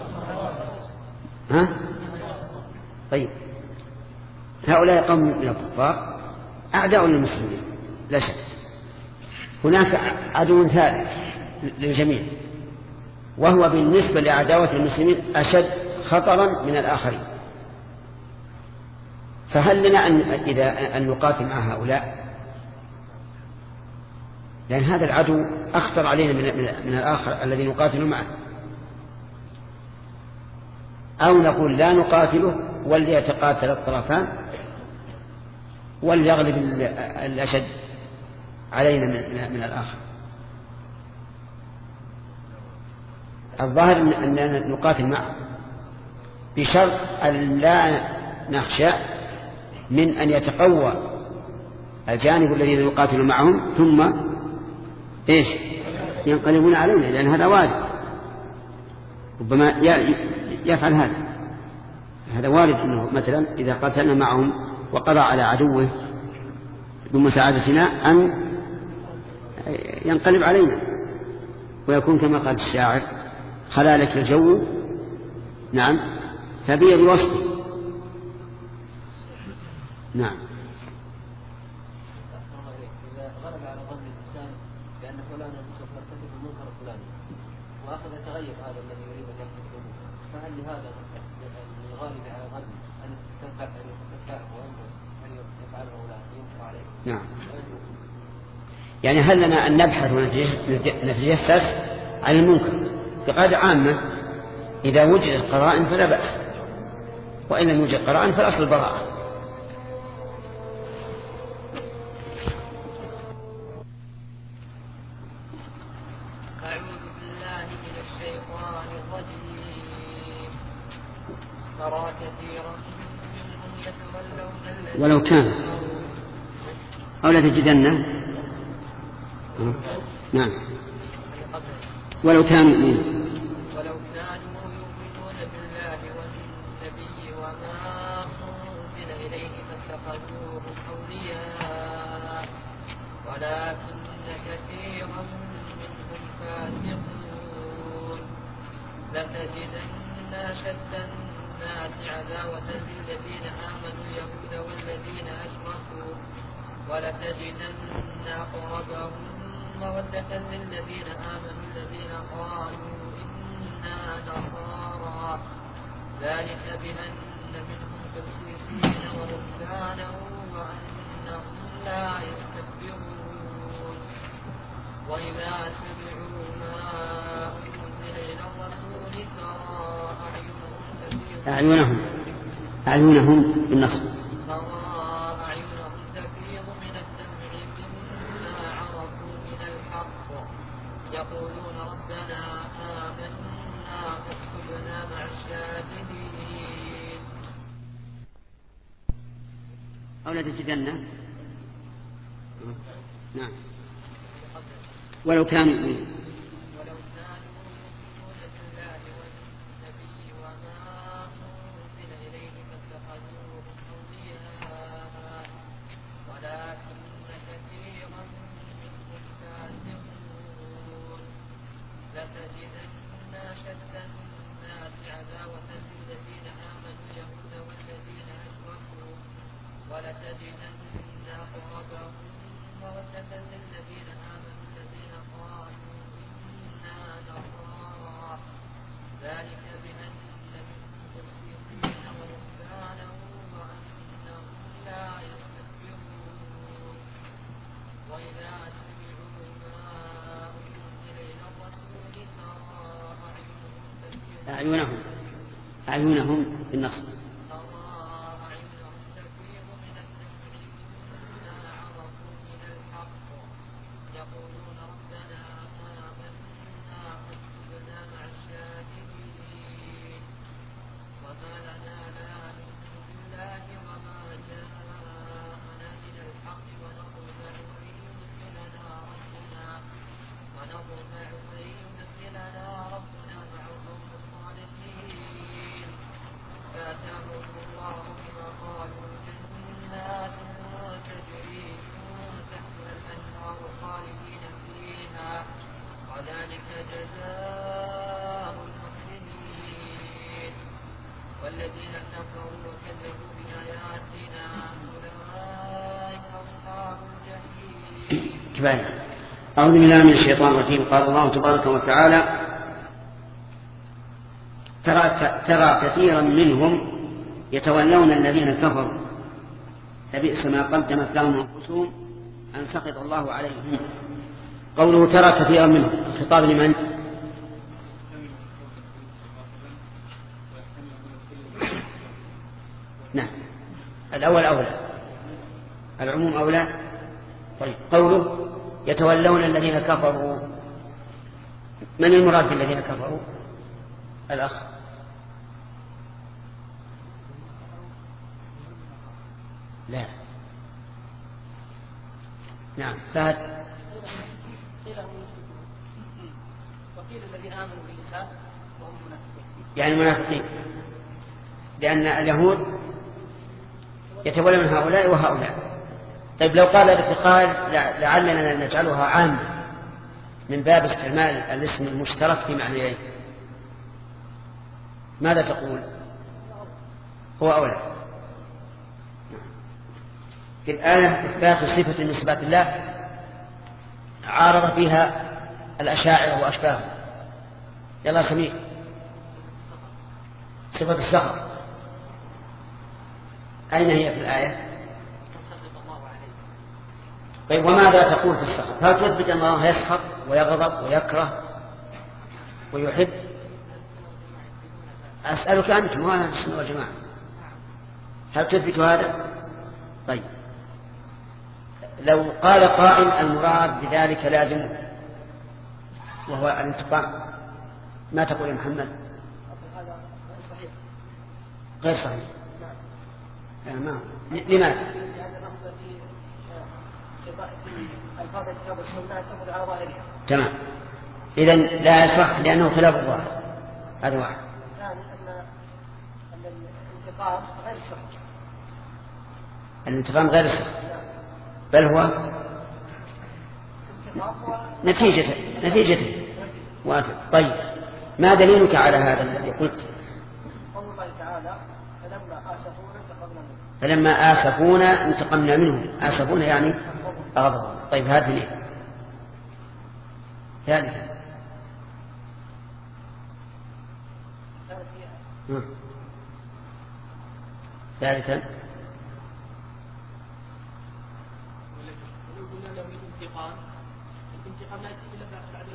ها؟ طيب هؤلاء قوم من الكفار أعداء للمسلمين لا شك. هناك عدو ثالث للجميع وهو بالنسبة لعداوة المسلمين أشد خطرا من الآخرين، فهل لنا أن إذا أن نقاتل مع هؤلاء؟ لأن هذا العدو أخطر علينا من, من الآخر الذي نقاتل معه، أو نقول لا نقاتله وليتقاتل الطرفان وليغلب الأشد علينا من, من الآخر. الظاهر أننا نقاتل معه بشرط أن لا نخشى من أن يتقوى الجانب الذين يقاتل معهم ثم إيش ينقلبون علينا، لأن هذا وارد، ربما يفعل هذا. هذا وارد أنه مثلا إذا قاتلنا معهم وقضى على عدوه بمساعدتنا أن ينقلب علينا ويكون كما قال الشاعر خلالك الجو نعم فبيد وصفي. نعم. إذا غلب على ظن الإنسان بأن فلانا سوف يرتكب المنكر الفلاني وأخذ يتغير هذا الذي يريد أن يرتكب المنكر، فهل لهذا الغالب على ظن أن تنفع أن يتفاعل وينظر أن يفعله أو لا ينكر عليه؟ نعم. يعني هل لنا أن نبحث ونتجسس عن المنكر بقاعدة عامة؟ إذا وجدت قرائن فلا بأس، وإن لم يوجد قرائن فالأصل البراءة. أعوذ بالله من الشيطان الرجيم. ترى كثيرا منهم يتولون ولو كان أو لا تجدن نعم ولو كانوا يؤمنون ولو كانوا يؤمنون بالله والنبي وما أنزل إليه فاتخذوهم أولياء ولكن كثيرا منهم فاسقون. لتجدن أشد الناس عداوة للذين آمنوا اليهود والذين أشركوا ولتجدن أقربهم مودة للذين آمنوا الذين قالوا إنا نصارى ذلك بأن منهم أعينهم أعينهم بالنصب. ترى أعينهم تفيض من الدمع مما عرفوا من الحق يقولون ربنا آمنا فاكتبنا مع الشاهدين. أو لا تجدن نعم ولو كانوا يؤمنون ولو كانوا يؤمنون بالله والنبي وما أنزل إليه فاتخذوهم أولياء ولكن كثيرا منهم فاسقون. لتجدن أشد الناس عداوة للذين آمنوا اليهود والذين أشركوا ولتجدن أقربهم مودة للذين آمنوا الذين قالوا إنا نصارى ذلك بأن منهم قسيسين ورهبانا وأنهم لا يستكبرون. وإذا سمعوا ما أنزل إلى الرسول ترى أعينهم أعينهم بالنصب. والذين كفروا وكذبوا بآياتنا أولئك أصحاب الجحيم. كفاية. أعوذ بالله من الشيطان الرجيم. قال الله تبارك وتعالى ترى, ترى كثيرا منهم يتولون الذين كفروا لبئس ما قدمت لهم أنفسهم أن سخط الله عليهم. قوله ترى كثيرا منهم خطاب لمن؟ نعم الأول أولى العموم أولى. طيب قوله يتولون الذين كفروا من المراد بالذين كفروا؟ الأخ لا نعم فهد وقيل الذين آمنوا باللسان وهم منافقين يعني منافقين لأن اليهود يتولون هؤلاء وهؤلاء. طيب لو قال الاتقال لعلنا نجعلها عامة من باب استعمال الاسم المشترك في معنيين ماذا تقول؟ هو أولى. في الآية إثبات صفة من صفات الله عارض فيها الأشاعرة وأشباههم. يلا سميع صفة السخط أين هي في الآية؟ طيب وماذا تقول في السخط؟ هل تثبت أن الله يسخط ويغضب ويكره ويحب؟ أسألك أنت ما أهل السنة والجماعة هل تثبت هذا؟ طيب لو قال قائل المراد بذلك لازم وهو الانتقام ما تقول يا محمد؟ غير صحيح. ما لماذا؟ تمام إذن لا يصح لأنه خلاف الظاهر. هذا واحد. ثاني أن الانتقام غير السخط. الانتقام غير السخط بل هو نتيجة نتيجة واجب. طيب ما دليلك على هذا الذي قلت؟ قول الله تعالى فلما آسفونا انتقمنا منهم. فلما آسفونا انتقمنا منهم. آسفونا يعني أغضب. طيب هذه ليه؟ ثالثا ثالثا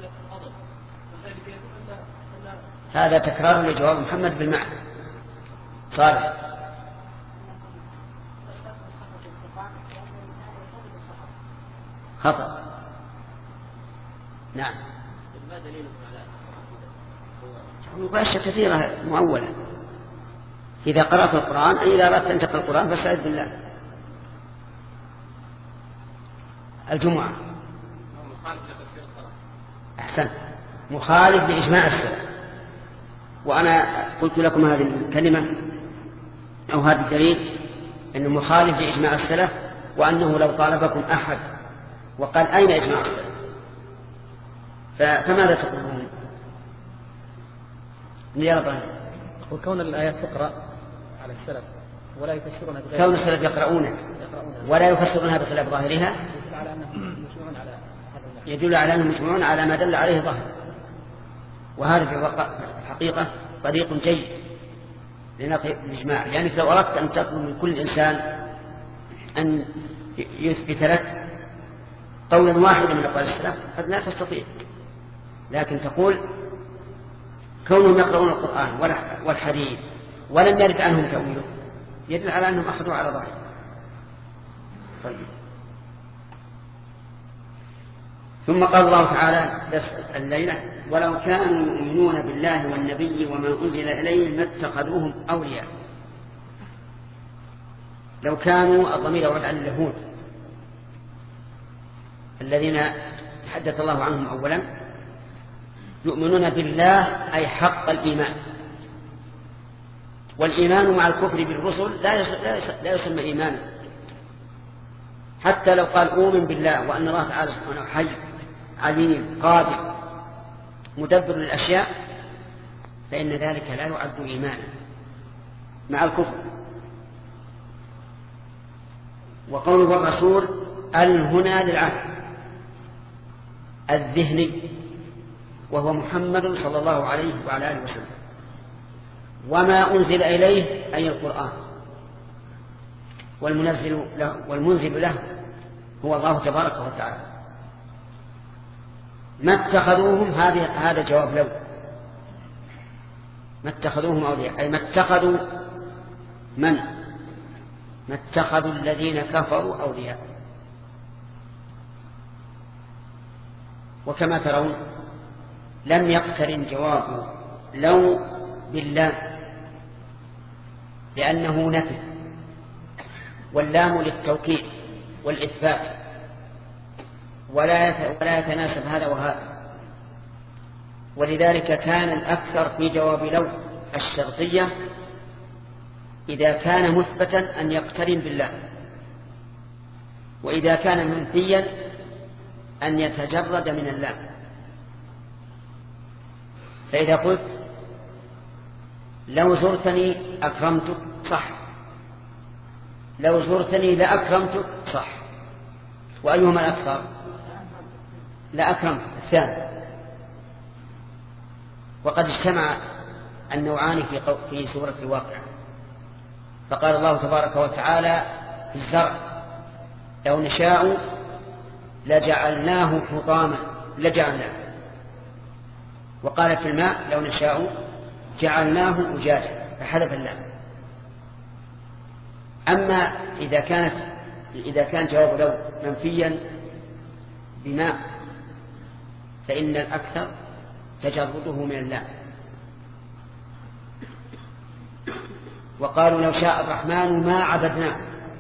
هذا تكرار لجواب محمد بالمعنى صالح. خطأ. نعم. مباشرة كثيرة مؤولة. إذا قرأت القرآن أي إذا أردت أن تقرأ القرآن فاستعذ بالله. الجمعة أحسن مخالف لإجماع السلف. وأنا قلت لكم هذه الكلمة أو هذا الدليل أنه مخالف لإجماع السلف، وأنه لو طالبكم أحد وقال أين إجماع السلف فماذا تقولون؟ وكون الآيات تقرأ على السلف ولا يفسرونها بغير كون السلف يقرؤونها ولا يفسرونها بخلاف ظاهرها يدل على أنهم مجمعون على ما دل عليه ظاهر. وهذا في الحقيقة طريق جيد لنقل الإجماع، يعني لو أردت أن تطلب من كل إنسان أن يثبت لك قولا واحدا من أقوال السلف قد لا تستطيع، لكن تقول كونهم يقرؤون القرآن والحديث ولم يرد عنهم تأويله يدل على أنهم أخذوا على ظاهر. طيب. ثم قال الله تعالى الليلة ولو كانوا يؤمنون بالله والنبي وما أنزل إليه ما اتخذوهم أولياء. لو كانوا الضمير يعود عن اليهود الذين تحدث الله عنهم أولا يؤمنون بالله أي حق الإيمان، والإيمان مع الكفر بالرسل لا يسمى إيمانا. حتى لو قال أؤمن بالله وأن الله تعالى سبحانه حي عليم قادر مدبر للأشياء فإن ذلك لا يعد إيمانا مع الكفر. وقوله الرسول ال هنا للعهد الذهني وهو محمد صلى الله عليه وعلى آله وسلم، وما أنزل إليه أي القرآن، والمنزل له والمنزل له هو الله تبارك وتعالى. ما اتخذوهم هذا جواب لو ما اتخذوهم أولياء أي ما اتخذوا من ما اتخذوا الذين كفروا أولياء. وكما ترون لم يقترن جواب لو بالله لأنه نفي، واللام للتوكيد والإثبات ولا يتناسب هذا وهذا. ولذلك كان الأكثر في جواب لو الشرطية إذا كان مثبتا أن يقترن بالله، وإذا كان منفيا أن يتجرد من الله. فإذا قلت لو زرتني أكرمتك صح، لو زرتني لأكرمتك صح، وأيهما الأكثر؟ لأكرمتك الثاني. وقد اجتمع النوعان في, في سورة الواقع، فقال الله تبارك وتعالى في الزرع لو نشاء لجعلناه حطاما لجعلناه، وقال في الماء لو نشاء جعلناه أجاجا فحذف اللام. أما إذا كانت إذا كان جواب لو منفيا بماء فإن الأكثر تجرده من اللام. وقالوا لو شاء الرحمن ما عبدناه،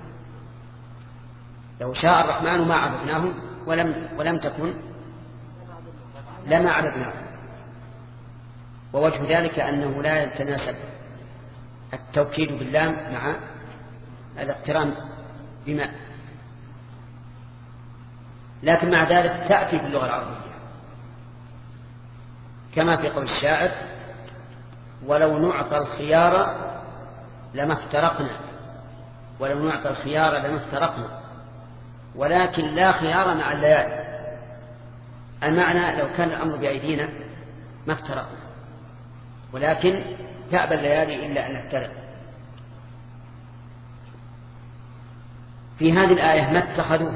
لو شاء الرحمن ما عبدناه ولم, ولم تكن لما عبدناه. ووجه ذلك أنه لا يتناسب التوكيد باللام مع الاقتران بماء، لكن مع ذلك تأتي في اللغة العربية كما في قول الشاعر ولو نعطى الخيار لما افترقنا، ولو نعطى الخيار لما افترقنا ولكن لا خيار مع الليالي. المعنى لو كان الأمر بأيدينا ما افترقنا، ولكن تأبى الليالي إلا أن نفترق. في هذه الآية ما اتخذوه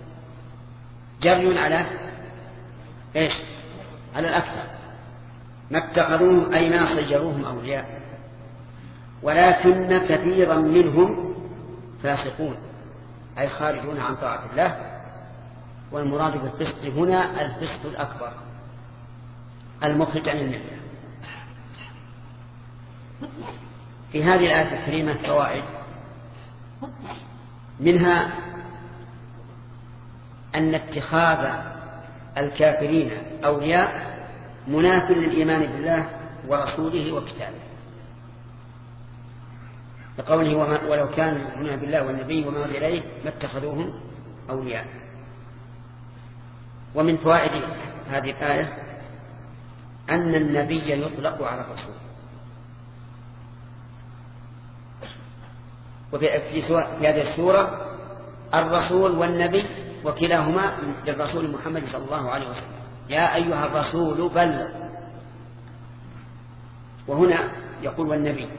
جري على إيش؟ على الأكثر. ما اتخذوهم أي ما صيروهم أولياء. ولكن كثيرا منهم فاسقون أي خارجون عن طاعة الله. والمراد بالفسق هنا الفسق الأكبر المخرج عن الملة. في هذه الآية الكريمة فوائد، منها أن اتخاذ الكافرين أولياء مناف للإيمان بالله ورسوله وكتابه، لقوله ولو كانوا يؤمنون بالله والنبي وما أنزل إليه ما اتخذوهم أولياء. ومن فوائد هذه الآية أن النبي يطلق على الرسول، وفي هذه السورة الرسول والنبي وكلاهما للرسول محمد صلى الله عليه وسلم، يا أيها الرسول بلغ، وهنا يقول والنبي.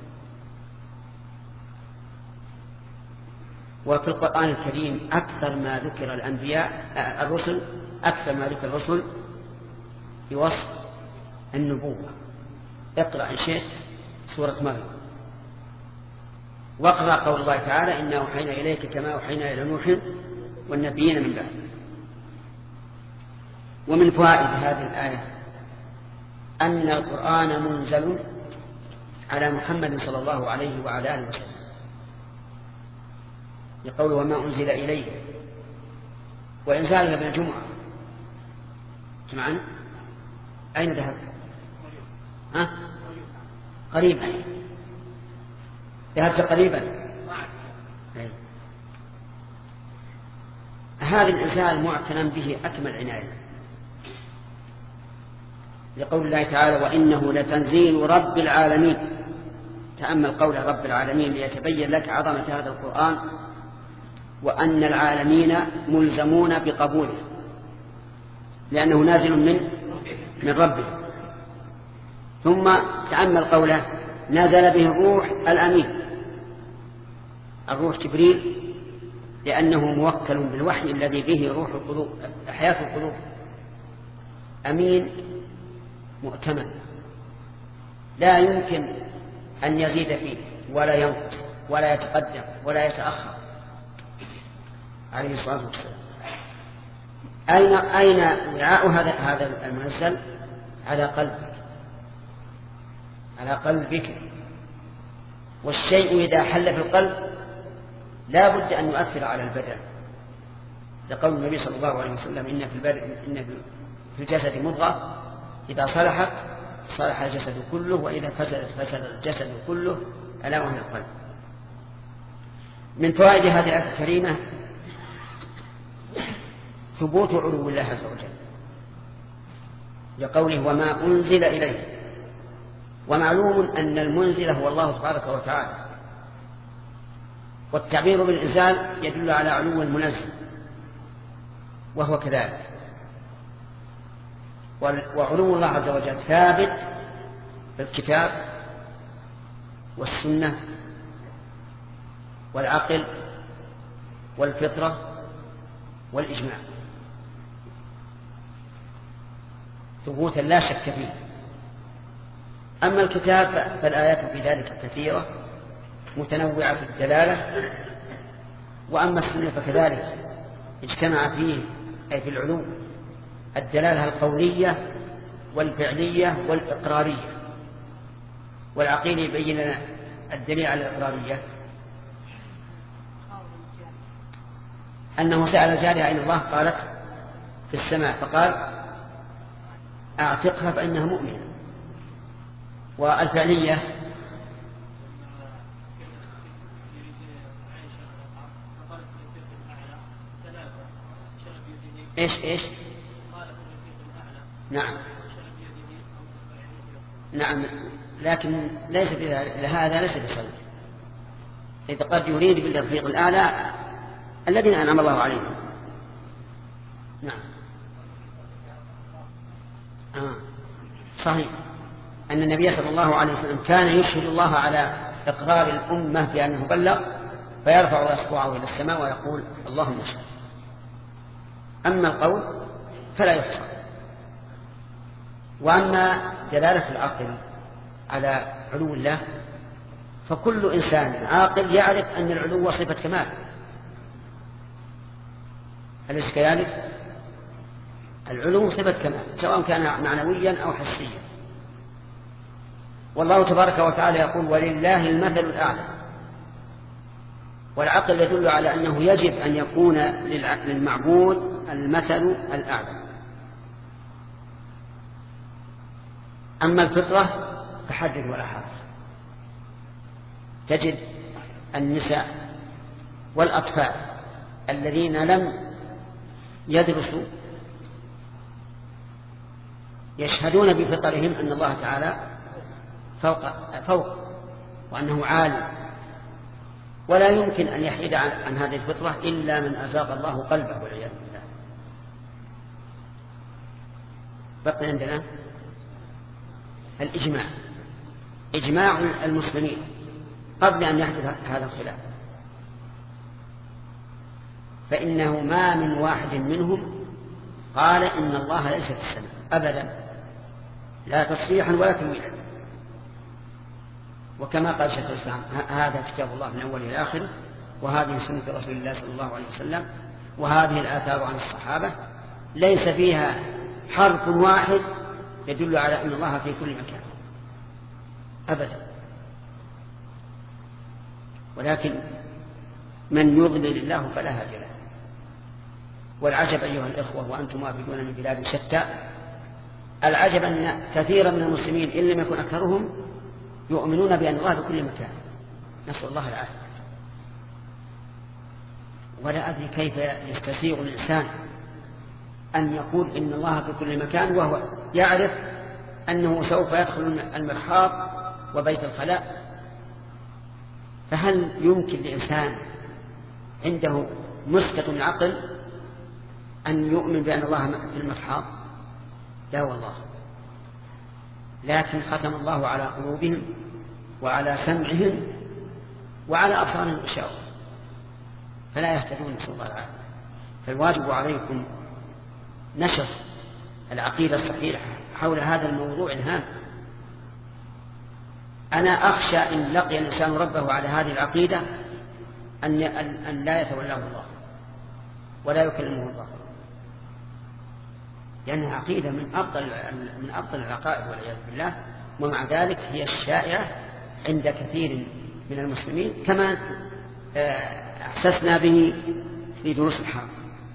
وفي القرآن الكريم أكثر ما ذكر الأنبياء الرسل أكثر ما ذكر الرسل في وصف النبوة. اقرأ إن شئت سورة مريم، واقرأ قول الله تعالى إنا أوحينا إليك كما أوحينا إلى نوح والنبيين من بعد. ومن فوائد هذه الآية أن القرآن منزل على محمد صلى الله عليه وعلى آله وسلم، يقول وما أنزل إليه، وإنزالها ابن الجمعة. سمعنا أين ذهب؟ ها؟ قريبا ذهبت قريبا. هذا الإنسان معتنى به أكمل عناية، لقول الله تعالى وإنه لتنزيل رب العالمين. تأمل قول رب العالمين ليتبين لك عظمة هذا القرآن وأن العالمين ملزمون بقبوله لأنه نازل من من ربه. ثم تأمل قوله نزل به الروح الأمين، الروح جبريل لأنه موكل بالوحي الذي به روح القلوب حياة القلوب، أمين مؤتمن لا يمكن أن يزيد فيه ولا ينقص ولا يتقدم ولا يتأخر عليه الصلاة والسلام. أين أين وعاء هذا هذا المنزل؟ على قلبك، على قلبك. والشيء إذا حل في القلب لا بد أن يؤثر على البدن، لقول النبي صلى الله عليه وسلم إن في البدن إن في الجسد مضغة إذا صلحت صلح الجسد كله وإذا فسدت فسد الجسد كله ألا وهي القلب. من فوائد هذه الآية الكريمة ثبوت علو الله عز وجل، لقوله وما أنزل إليه. ومعلوم أن المنزل هو الله تبارك وتعالى، والتعبير بالإنزال يدل على علو المنزل وهو كذلك. وعلو الله عز وجل ثابت في الكتاب والسنة والعقل والفطرة والإجماع ثبوتا لا شك فيه. أما الكتاب فالآيات في ذلك كثيرة متنوعة في الدلالة، وأما السنة فكذلك اجتمع فيه أي في العلو الدلالة القولية والفعلية والإقرارية. والعقيل يبين لنا الدليل على الإقرارية أنه سأل جارية أين الله؟ قالت في السماء، فقال أعتقها فإنها مؤمنة. والفعلية إيش إيش نعم نعم لكن ليس هذا ليس بصدق، إذا قد يريد بالرفيق الأعلى الذين أنعم الله عليهم. نعم آه. صحيح أن النبي صلى الله عليه وسلم كان يشهد الله على إقرار الأمة بأنه بلغ، فيرفع أصبعه إلى السماء ويقول اللهم اشهد. أما القول فلا يحصى. وأما دلالة العقل على علو الله فكل إنسان عاقل يعرف أن العلو صفة كمال، أليس كذلك؟ العلو صفة كمال سواء كان معنويا أو حسيا. والله تبارك وتعالى يقول ولله المثل الأعلى، والعقل يدل على أنه يجب أن يكون للمعبود المثل الأعلى. أما الفطرة فحدث ولا حرج، تجد النساء والأطفال الذين لم يدرسوا يشهدون بفطرهم أن الله تعالى فوق, فوق وأنه عالي، ولا يمكن أن يحيد عن, عن هذه الفطرة إلا من أزاغ الله قلبه والعياذ بالله. بقي عندنا الإجماع، إجماع المسلمين قبل أن يحدث هذا الخلاف، فإنه ما من واحد منهم قال إن الله ليس في السماء أبدا، لا تصريحا ولا تمويلا. وكما قال شيخ الإسلام هذا كتاب الله من أوله إلى آخره، وهذه سنة رسول الله صلى الله عليه وسلم، وهذه الآثار عن الصحابة ليس فيها حرف واحد يدل على أن الله في كل مكان أبدا. ولكن من يضلل الله فلا هادي له. والعجب أيها الإخوة وأنتم وافدون من بلاد شتى، العجب أن كثيرا من المسلمين إن لم يكن أكثرهم يؤمنون بأن الله في كل مكان، نسأل الله العافية. ولا أدري كيف يستسيغ الإنسان أن يقول إن الله في كل مكان وهو يعرف أنه سوف يدخل المرحاض وبيت الخلاء. فهل يمكن لإنسان عنده مسكة العقل أن يؤمن بأن الله في المرحاض؟ لا والله. لكن ختم الله على قلوبهم وعلى سمعهم وعلى أبصارهم غشاوة فلا يهتدون، نسأل الله العافية. فالواجب عليكم نشر العقيدة الصحيحة حول هذا الموضوع الهام. أنا أخشى إن لقي الإنسان ربه على هذه العقيدة أن أن لا يتولاه الله ولا يكلمه الله، لأنها عقيدة من أفضل من أفضل العقائد والعياذ بالله، ومع ذلك هي الشائعة عند كثير من المسلمين كما أحسسنا به في دروس الحرب.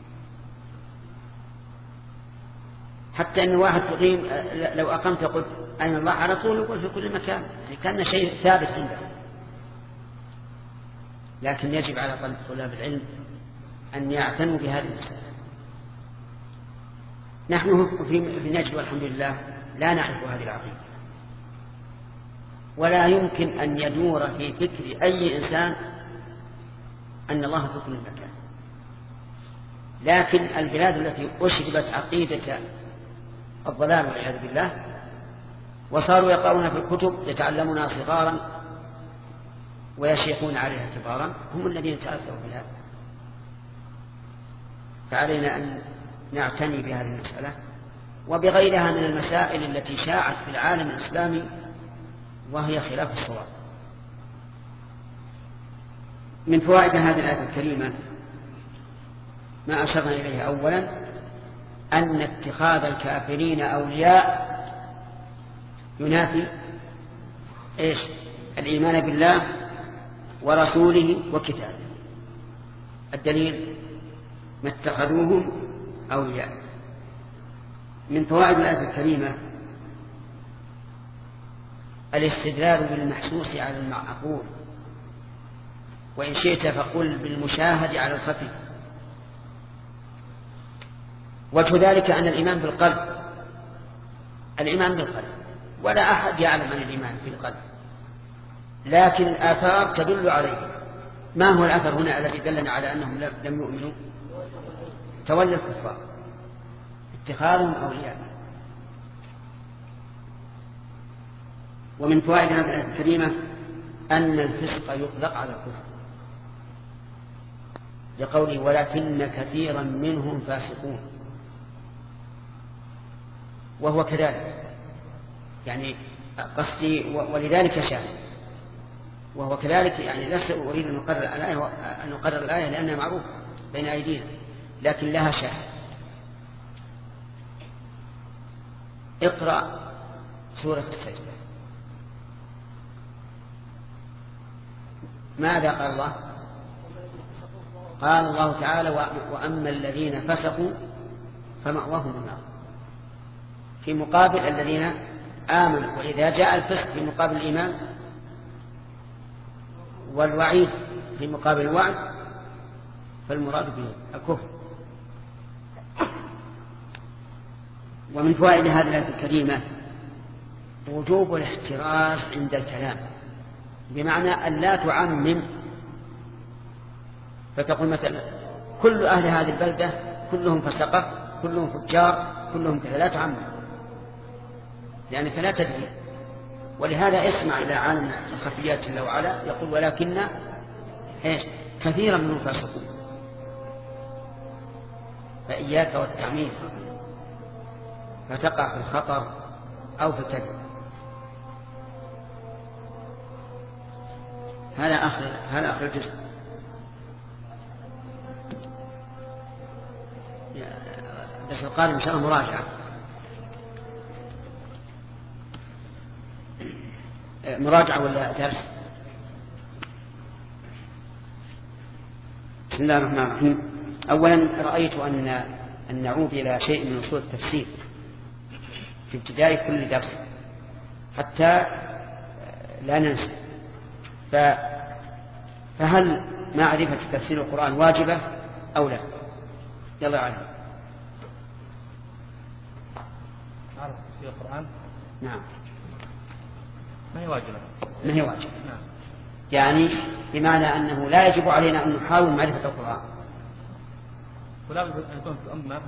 حتى أن واحد تقيم لو أقمت قلت أين الله على طول يقول في كل مكان، يعني كان شيء ثابت عنده. لكن يجب على طلاب العلم أن يعتنوا بهذه المسألة. نحن في نجد والحمد لله لا نعرف هذه العقيدة، ولا يمكن أن يدور في فكر أي إنسان أن الله في كل مكان. لكن البلاد التي أشربت عقيدة الضلال والعياذ بالله وصاروا يقرؤون في الكتب يتعلمونها صغارا ويشيخون عليها كبارا هم الذين تأثروا بهذا. فعلينا أن نعتني بهذه المسألة وبغيرها من المسائل التي شاعت في العالم الإسلامي وهي خلاف الصواب. من فوائد هذه الآية الكريمة ما أشرنا إليه أولا أن اتخاذ الكافرين أولياء ينافي إيش؟ الإيمان بالله ورسوله وكتابه. الدليل ما اتخذوهم أولياء. من فوائد الآية الكريمة الاستدلال بالمحسوس على المعقول، وإن شئت فقل بالمشاهد على الخفي. وجه ذلك أن الإيمان بالقلب، الإيمان بالقلب ولا أحد يعلم عن الإيمان بالقلب، لكن الآثار تدل عليه. ما هو الأثر هنا الذي دلنا على أنهم لم يؤمنوا؟ تولي الكفار، اتخاذهم أولياء. ومن فوائد هذه الآية الكريمة أن الفسق يطلق على الكفر لقوله ولكن كثيرا منهم فاسقون، وهو كذلك يعني قصدي. ولذلك شاهد وهو كذلك يعني لست أريد أن نقرر الآية أن نقرر الآية لأنها معروفة بين أيدينا، لكن لها شاهد. اقرأ سورة السجدة. ماذا قال الله؟ قال الله تعالى: وأما الذين فسقوا فمأواهم النار، في مقابل الذين آمنوا. وإذا جاء الفسق في مقابل الإيمان والوعيد في مقابل الوعد فالمراد به الكفر. ومن فوائد هذه الآية الكريمة وجوب الاحتراز عند الكلام، بمعنى أن لا تعمم فتقول مثلا كل أهل هذه البلدة كلهم فسقة، كلهم فجار، كلهم كذا، لا تعمم لأنك لا تدري. ولهذا اسمع إلى عالم الخفيات جل وعلا يقول: ولكن إيش كثيرا منهم فاسقون. فإياك والتعميم فتقع في الخطر أو في الكذب. هذا آخر هذا آخر الجزء. الدرس القادم إن شاء الله مراجعة. مراجعة ولا درس؟ بسم الله الرحمن الرحيم. أولا رأيت أن أن نعود إلى شيء من أصول التفسير في ابتداء كل درس حتى لا ننسى. فهل معرفة تفسير القرآن واجبة أو لا؟ يلا عليك. معرفة تفسير القرآن؟ نعم. ما هي واجبة. ما هي واجبة. نعم. يعني بمعنى أنه لا يجب علينا أن نحاول معرفة القرآن. ولا بد أن يكون في أمة.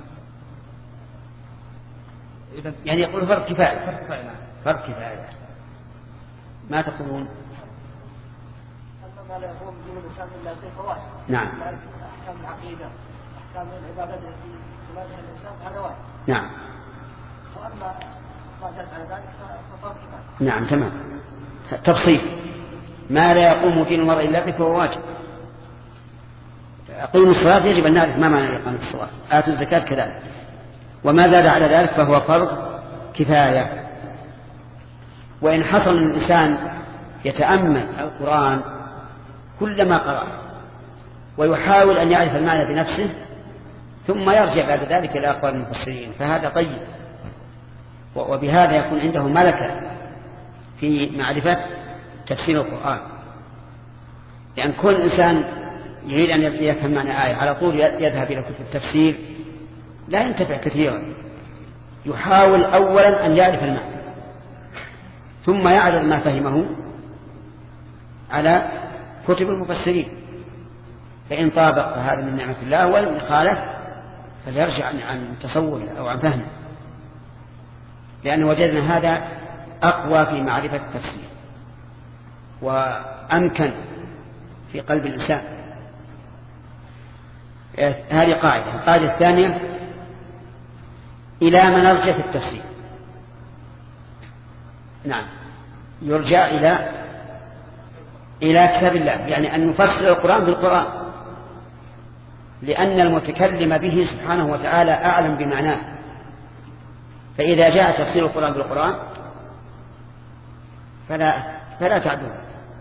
إذا يعني يقول فرق كفاية. فرق كفاية. نعم. فرق كفاية. ما تقولون؟ ما لا يقوم دين الإنسان إلا بالفوائد. نعم. أحكام العقيدة، أحكام العبادات التي تمارسها الإنسان هذا واجب. نعم. وأما ما زاد على ذلك ففرق كفاية. نعم تمام. تفصيل: ما لا يقوم دين المرء إلا به فهو واجب. أقيموا الصلاة يجب أن نعرف ما معنى إقامة الصلاة. آتوا الزكاة كذلك. وما زاد على ذلك فهو فرض كفاية. وإن حصل الإنسان يتأمل القرآن كلما قرأ ويحاول أن يعرف المعنى بنفسه ثم يرجع بعد ذلك إلى أقوال المفسرين فهذا طيب، وبهذا يكون عنده ملكة في معرفة تفسير القرآن. لأن كل إنسان يريد أن يفهم معنى آية على طول يذهب إلى كتب التفسير لا ينتفع كثيرا. يحاول أولا أن يعرف المعنى ثم يعرض ما فهمه على كتب المفسرين، فإن طابق فهذا من نعمة الله، وإن خالف فليرجع عن تصوره أو عن فهمه، لأن وجدنا هذا أقوى في معرفة التفسير وأمكن في قلب الإنسان. هذه قاعدة. القاعدة الثانية: إلى من نرجع في التفسير؟ نعم، يرجع إلى إلى كتاب الله، يعني أن نفسر القرآن بالقرآن، لأن المتكلم به سبحانه وتعالى أعلم بمعناه. فإذا جاء تفسير القرآن بالقرآن فلا فلا تعدون.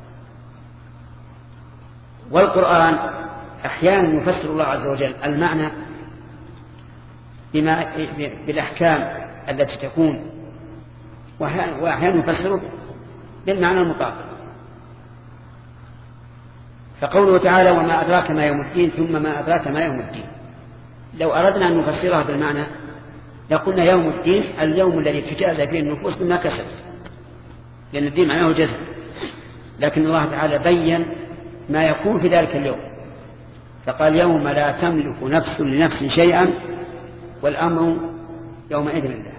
والقرآن أحيانا يفسر الله عز وجل المعنى بما بالأحكام التي تكون، وأحيانا يفسره بالمعنى المطابق. فقوله تعالى: وما أدراك ما يوم الدين، ثم ما أدراك ما يوم الدين. لو أردنا أن نفسرها بالمعنى لقلنا يوم الدين اليوم الذي تجازى فيه النفوس بما كسبت، لأن الدين معناه الجزاء. لكن الله تعالى بين ما يكون في ذلك اليوم فقال: يوم لا تملك نفس لنفس شيئا والأمر يومئذ لله.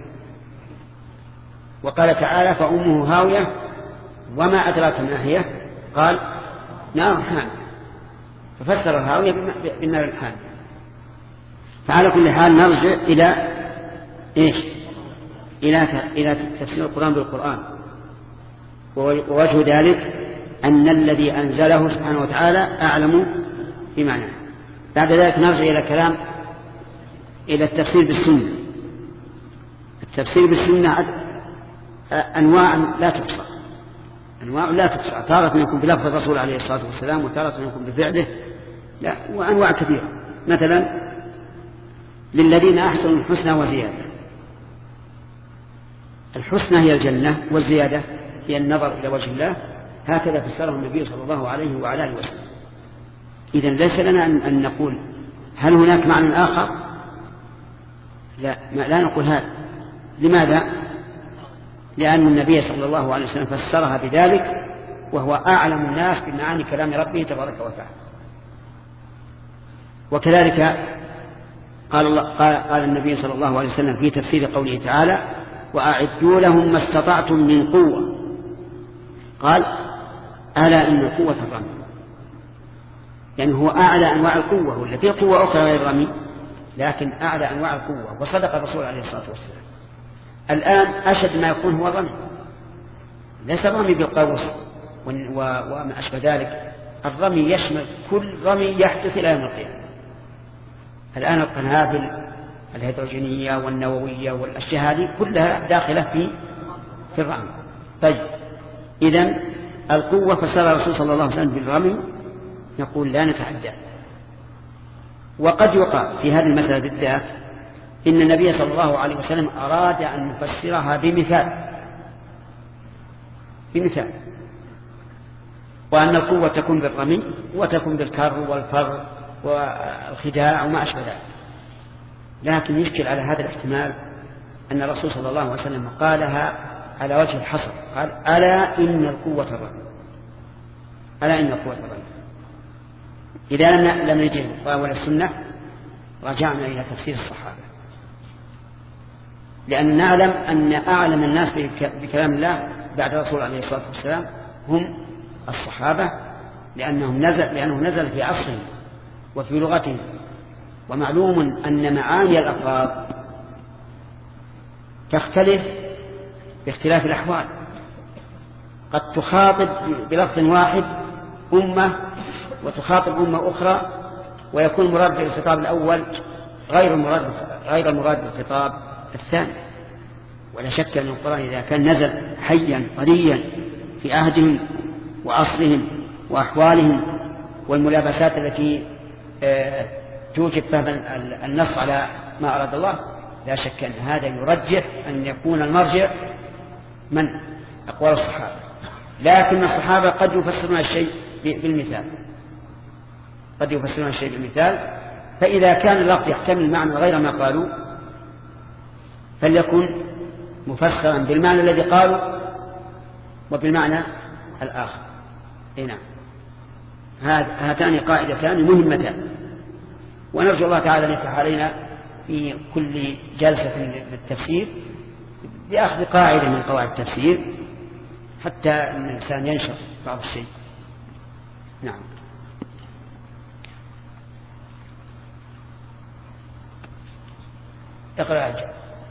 وقال تعالى: فأمه هاوية وما أدراك ما هي، قال: نار حامية، ففسر الهاوية بالنار الحامية. فعلى كل حال نرجع إلى إيش؟ إلى إلى تفسير القرآن بالقرآن. ووجه ذلك أن الذي أنزله سبحانه وتعالى أعلم بمعنى. بعد ذلك نرجع إلى كلام إلى التفسير بالسنة. التفسير بالسنة أنواع لا تحصى، أنواع لا تحصى، تارة يكون بلفظ الرسول عليه الصلاة والسلام، وتارة يكون بفعله، لا، وأنواع كثيرة. مثلا للذين أحسنوا الحسنى وزيادة. الحسنى هي الجنة، والزيادة هي النظر إلى وجه الله. هكذا فسره النبي صلى الله عليه وعلى آله وسلم. إذن ليس لنا أن نقول هل هناك معنى آخر؟ لا، لا نقول هذا. لماذا؟ لأن النبي صلى الله عليه وسلم فسرها بذلك، وهو أعلم الناس بمعاني كلام ربه تبارك وتعالى. وكذلك قال, الله قال, قال النبي صلى الله عليه وسلم في تفسير قوله تعالى: وأعدوا لهم ما استطعتم من قوة. قال: ألا إن القوة الرمي. يعني هو أعلى أنواع القوة، ولا في قوة أخرى غير الرمي، لكن أعلى أنواع القوة. وصدق الرسول عليه الصلاة والسلام. الآن أشد ما يكون هو الرمي، ليس الرمي بالقوس وما أشبه ذلك. الرمي يشمل كل رمي يحدث إلى يوم القيامة. الآن القنابل الهيدروجينية والنووية والأشياء هذه كلها داخلة في في الرمي. طيب، إذن القوة فسر الرسول صلى الله عليه وسلم بالرمي، نقول لا نتعدى. وقد يقع في هذه المسألة بالذات إن النبي صلى الله عليه وسلم أراد أن يفسرها بمثال بمثال وأن القوة تكون بالرمي وتكون بالكر والفر والخداع وما أشبه ذلك. لكن يشكل على هذا الاحتمال أن الرسول صلى الله عليه وسلم قالها على وجه الحصر، قال: ألا إن القوة الرمي، ألا إن القوة الرمي. إذا لم نجد القرآن ولا السنة رجعنا إلى تفسير الصحابة، لأن نعلم أن أعلم الناس بكلام الله بعد الرسول عليه الصلاة والسلام هم الصحابة، لأنهم نزل لأنه نزل في عصرهم وفي لغتهم. ومعلوم أن معاني الألفاظ تختلف باختلاف الأحوال. قد تخاطب بلفظ واحد أمة وتخاطب أمة أخرى، ويكون المراد بالخطاب الأول غير المراد غير المراد بالخطاب الثاني. ولا شك أن القرآن إذا كان نزل حيا طريا في عهدهم وعصرهم وأحوالهم والملابسات التي توجب فهم النص على ما أراد الله، لا شك أن هذا يرجح أن يكون المرجع من أقوال الصحابة. لكن الصحابة قد يفسرون الشيء بالمثال قد يفسرون الشيء بالمثال فإذا كان اللفظ يحتمل معنى غير ما قالوا فليكن مفسرا بالمعنى الذي قالوا وبالمعنى الآخر. نعم، هاتان قاعدتان مهمتان، ونرجو الله تعالى أن يفتح علينا في كل جلسة للتفسير بأخذ قاعدة من قواعد التفسير حتى أن الإنسان ينشر بعض الشيء. نعم. اقرأ أجل.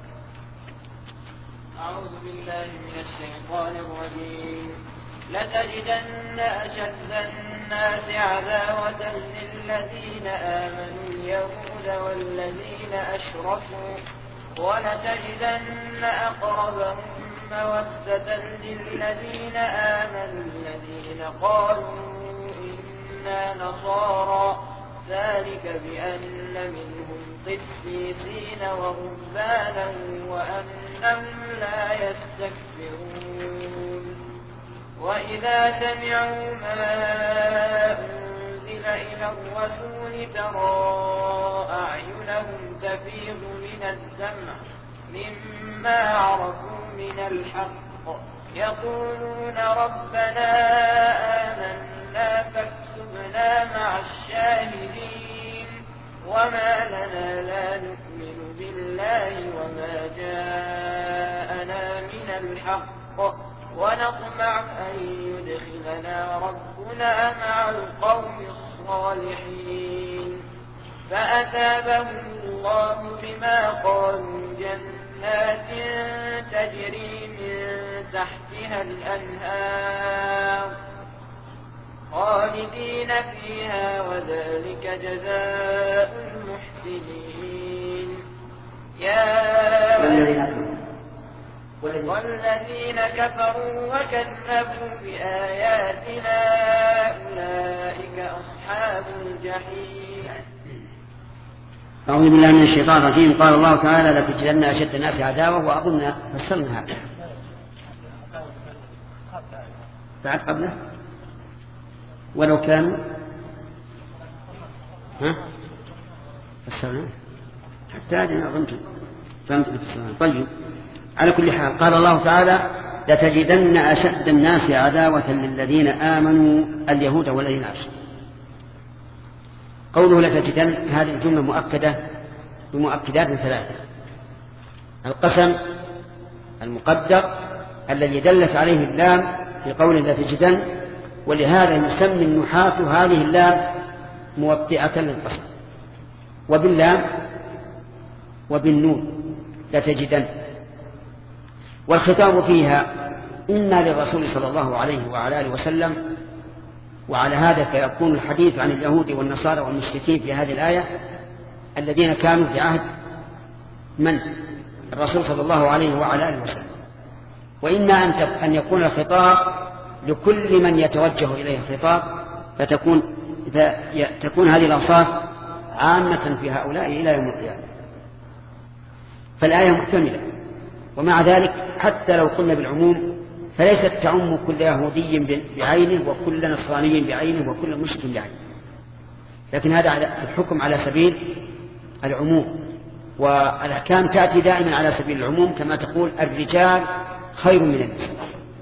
أعوذ بالله من الشيطان الرجيم. لتجدن أشد الناس عداوة للذين آمنوا اليهود والذين أشركوا ولتجدن أقربهم مودة للذين آمنوا الذين قالوا إنا نصارى ذلك بأن منهم قسيسين ورهبانا وأنهم لا يستكبرون. وإذا سمعوا ما أنزل إلى الرسول ترى أعينهم تفيض من الدمع مما عرفوا من الحق يقولون ربنا آمنا فاكتبنا مع الشاهدين. وما لنا لا نؤمن بالله وما جاءنا من الحق ونطمع أن يدخلنا ربنا مع القوم الصالحين. فأثابهم الله بما قالوا جنات تجري من تحتها الأنهار خالدين فيها وذلك جزاء المحسنين. يا والذين كفروا وكذبوا بآياتنا أولئك أصحاب الجحيم. أعوذ بالله من الشيطان الرجيم. قال الله تعالى لتجدن أشد الناس عداوة، وأظن فسرنا هذا بعد قبله ولو كانوا ها فسرنا حتى أنا أظن فهمت فسرنا. طيب على كل حال قال الله تعالى لتجدن أشد الناس عداوة للذين آمنوا اليهود والذين أشركوا. قوله لتجدن هذه الجملة مؤكدة بمؤكدات ثلاثة: القسم المقدر الذي دلت عليه اللام في قول لتجدن، ولهذا يسمي النحاة هذه اللام موطئة للقسم، وباللام وبالنون لتجدن. والخطاب فيها إما للرسول صلى الله عليه وعلى آله وسلم، وعلى هذا فيكون الحديث عن اليهود والنصارى والمشركين في هذه الآية الذين كانوا في عهد من؟ الرسول صلى الله عليه وعلى آله وسلم. وإما أن يكون الخطاب لكل من يتوجه إليه الخطاب، فتكون تكون هذه الأوصاف عامة في هؤلاء إلى يوم القيامة. فالآية محتملة، ومع ذلك حتى لو قلنا بالعموم فليست تعم كل يهودي بعينه وكل نصراني بعينه وكل مشرك بعينه، لكن هذا الحكم على سبيل العموم، والأحكام تأتي دائما على سبيل العموم، كما تقول الرجال خير من النساء،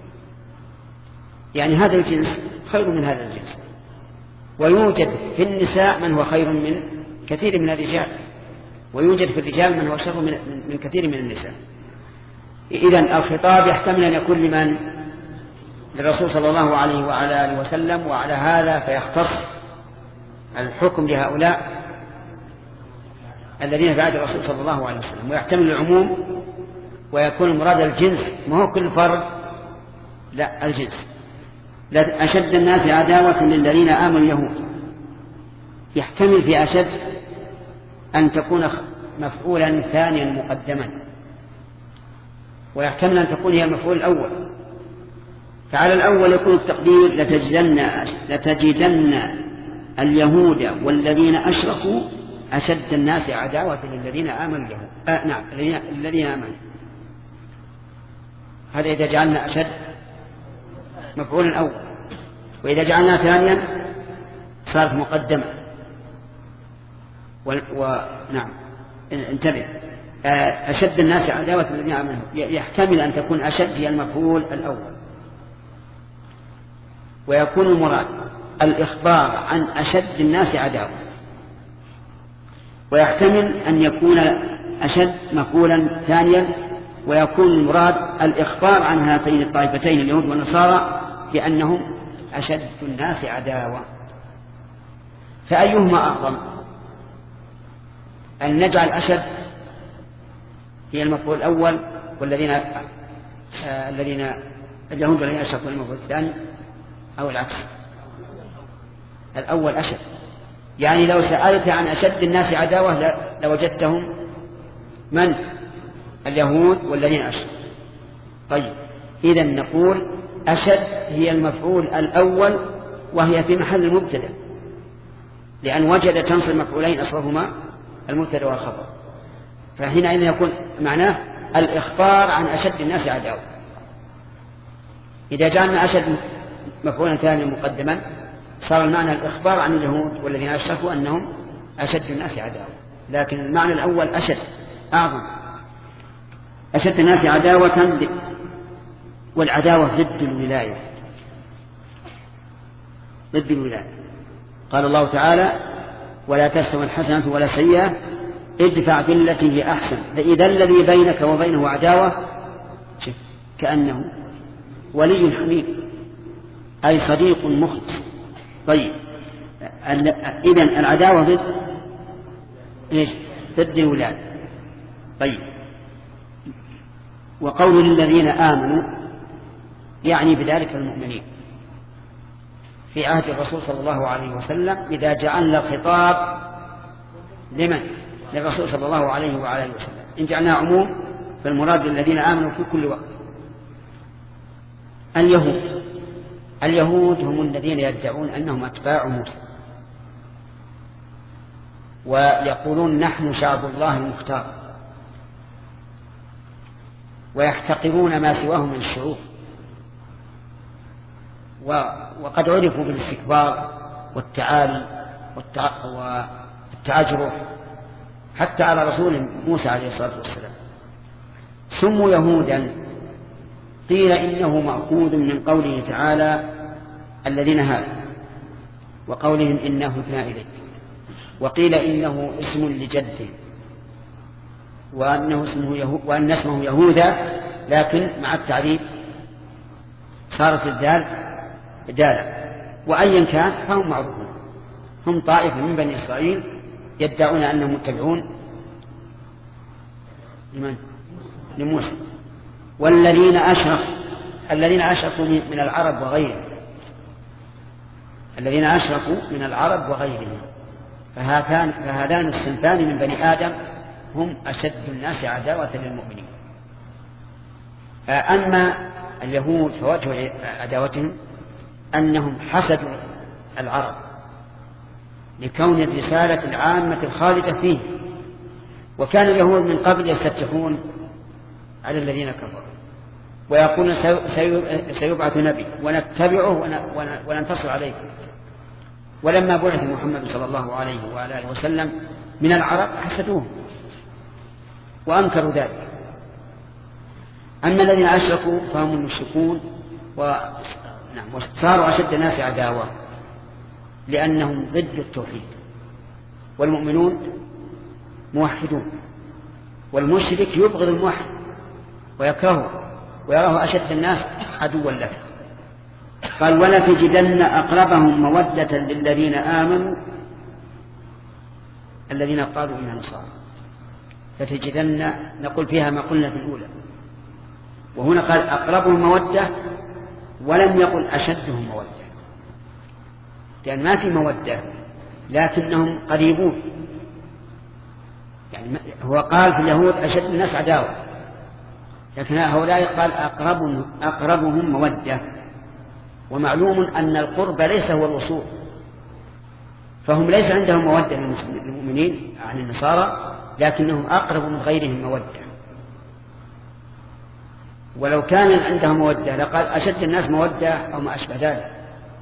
يعني هذا الجنس خير من هذا الجنس، ويوجد في النساء من هو خير من كثير من الرجال، ويوجد في الرجال من هو شر من, من كثير من النساء. إذن الخطاب يحتمل أن يكون لمن؟ للرسول صلى الله عليه وعلى آله وسلم، وعلى هذا فيختص الحكم لهؤلاء الذين في عهد الرسول صلى الله عليه وسلم، ويحتمل العموم ويكون المراد الجنس، ما هو كل فرد، لا الجنس. أشد الناس عداوة للذين آمنوا اليهود، يحتمل في أشد أن تكون مفعولا ثانيا مقدما، ويحتمل أن تكون هي المفعول الأول. فعلى الأول يكون التقدير لتجدن, لتجدن اليهود والذين أشركوا أشد الناس عداوة للذين آمنوا اليهود. آه نعم الذين آمنوا، هذا إذا جعلنا أشد مفعول الأول، وإذا جعلنا ثانيا صارت مقدمة. ونعم انتبه، أشد الناس عداوة الذين آمنوا يحتمل أن تكون أشد هي المفعول الأول، ويكون المراد الإخبار عن أشد الناس عداوة، ويحتمل أن يكون أشد مفعولا ثانيا، ويكون المراد الإخبار عن هاتين الطائفتين اليهود والنصارى بأنهم أشد الناس عداوة. فأيهما أعظم؟ أن نجعل أشد هي المفعول الأول والذين آه الذين اليهود والذين أشركوا المفعول الثاني، أو العكس؟ الأول أشد، يعني لو سألت عن أشد الناس عداوة لوجدتهم من؟ اليهود والذين أشركوا. طيب إذن نقول أشد هي المفعول الأول، وهي في محل المبتدأ، لأن وجد تنصب مفعولين أصلهما المبتدأ والخبر، فحينئذ يكون معناه الإخبار عن أشد الناس عداوة. إذا جعلنا أشد مفعولا ثانيا مقدما صار المعنى الإخبار عن اليهود والذين أشركوا أنهم أشد الناس عداوة، لكن المعنى الأول أشد أعظم. أشد الناس عداوة، والعداوة ضد الولاية، ضد الولاية. قال الله تعالى ولا تستوي الحسنة ولا سيئة ادفع بالتي هي أحسن فإذا الذي بينك وبينه عداوة كأنه ولي حميم، أي صديق مخلص. طيب إذن العداوة ضد إيش؟ ضد الولاية. طيب وقول للذين آمنوا يعني بذلك المؤمنين، في عهد الرسول صلى الله عليه وسلم إذا جعلنا الخطاب لمن؟ للرسول صلى الله عليه وعلى وسلم. إن جعلناه عموم فالمراد الذين آمنوا في كل وقت. اليهود اليهود هم الذين يدعون أنهم أتباع موسى ويقولون نحن شعب الله المختار، ويحتقرون ما سواه من الشعوب، وقد عرفوا بالاستكبار والتعالي والتعجرف حتى على رسول موسى عليه الصلاة والسلام. سموا يهودا، قيل إنه مأخوذ من قوله تعالى الذين هادوا، وقولهم إنه هدنا إليك، وقيل إنه اسم لجده، وأنه اسمه يهو وأن اسمه يهوذا، لكن مع التعريب صارت الدال دالا. وأيا كان فهم معروفون، هم طائفة من بني إسرائيل يدعون أنهم متبعون لمن؟ لموسى. والذين أشركوا الذين أشركوا من العرب وغيرهم الذين أشركوا من العرب وغيرهم فهذان فهذان الصنفان من بني آدم هم أشد الناس عداوة للمؤمنين. أما اليهود فوجه عداوتهم أنهم حسدوا العرب لكون الرسالة العامة الخالدة فيه، وكان اليهود من قبل يستفتحون على الذين كفروا ويقولون سيبعث نبي ونتبعه وننتصر عليه. ولما بعث محمد صلى الله عليه وآله وسلم من العرب حسدوه وأنكروا ذلك. أما الذين أشركوا فهم المشركون وصاروا أشد الناس عداوة لأنهم ضد التوحيد، والمؤمنون موحدون، والمشرك يبغض الموحد ويكرهه ويراه أشد الناس عدوا له. قال ولا تجدن أقربهم مودة للذين آمنوا الذين قالوا إننا نصارى. فتجدن نقول فيها ما قلنا في الأولى، وهنا قال أقربهم مودة ولم يقل أشدهم مودة، لأن ما في مودة لكنهم قريبون. يعني هو قال في اليهود أشد الناس عداوة، لكن هؤلاء قال أقربهم, أقربهم مودة، ومعلوم أن القرب ليس هو الوصول، فهم ليس عندهم مودة للمؤمنين عن النصارى، لكنهم أقرب من غيرهم مودة. ولو كان عندهم مودة لقال أشد الناس مودة أو ما أشبه ذلك.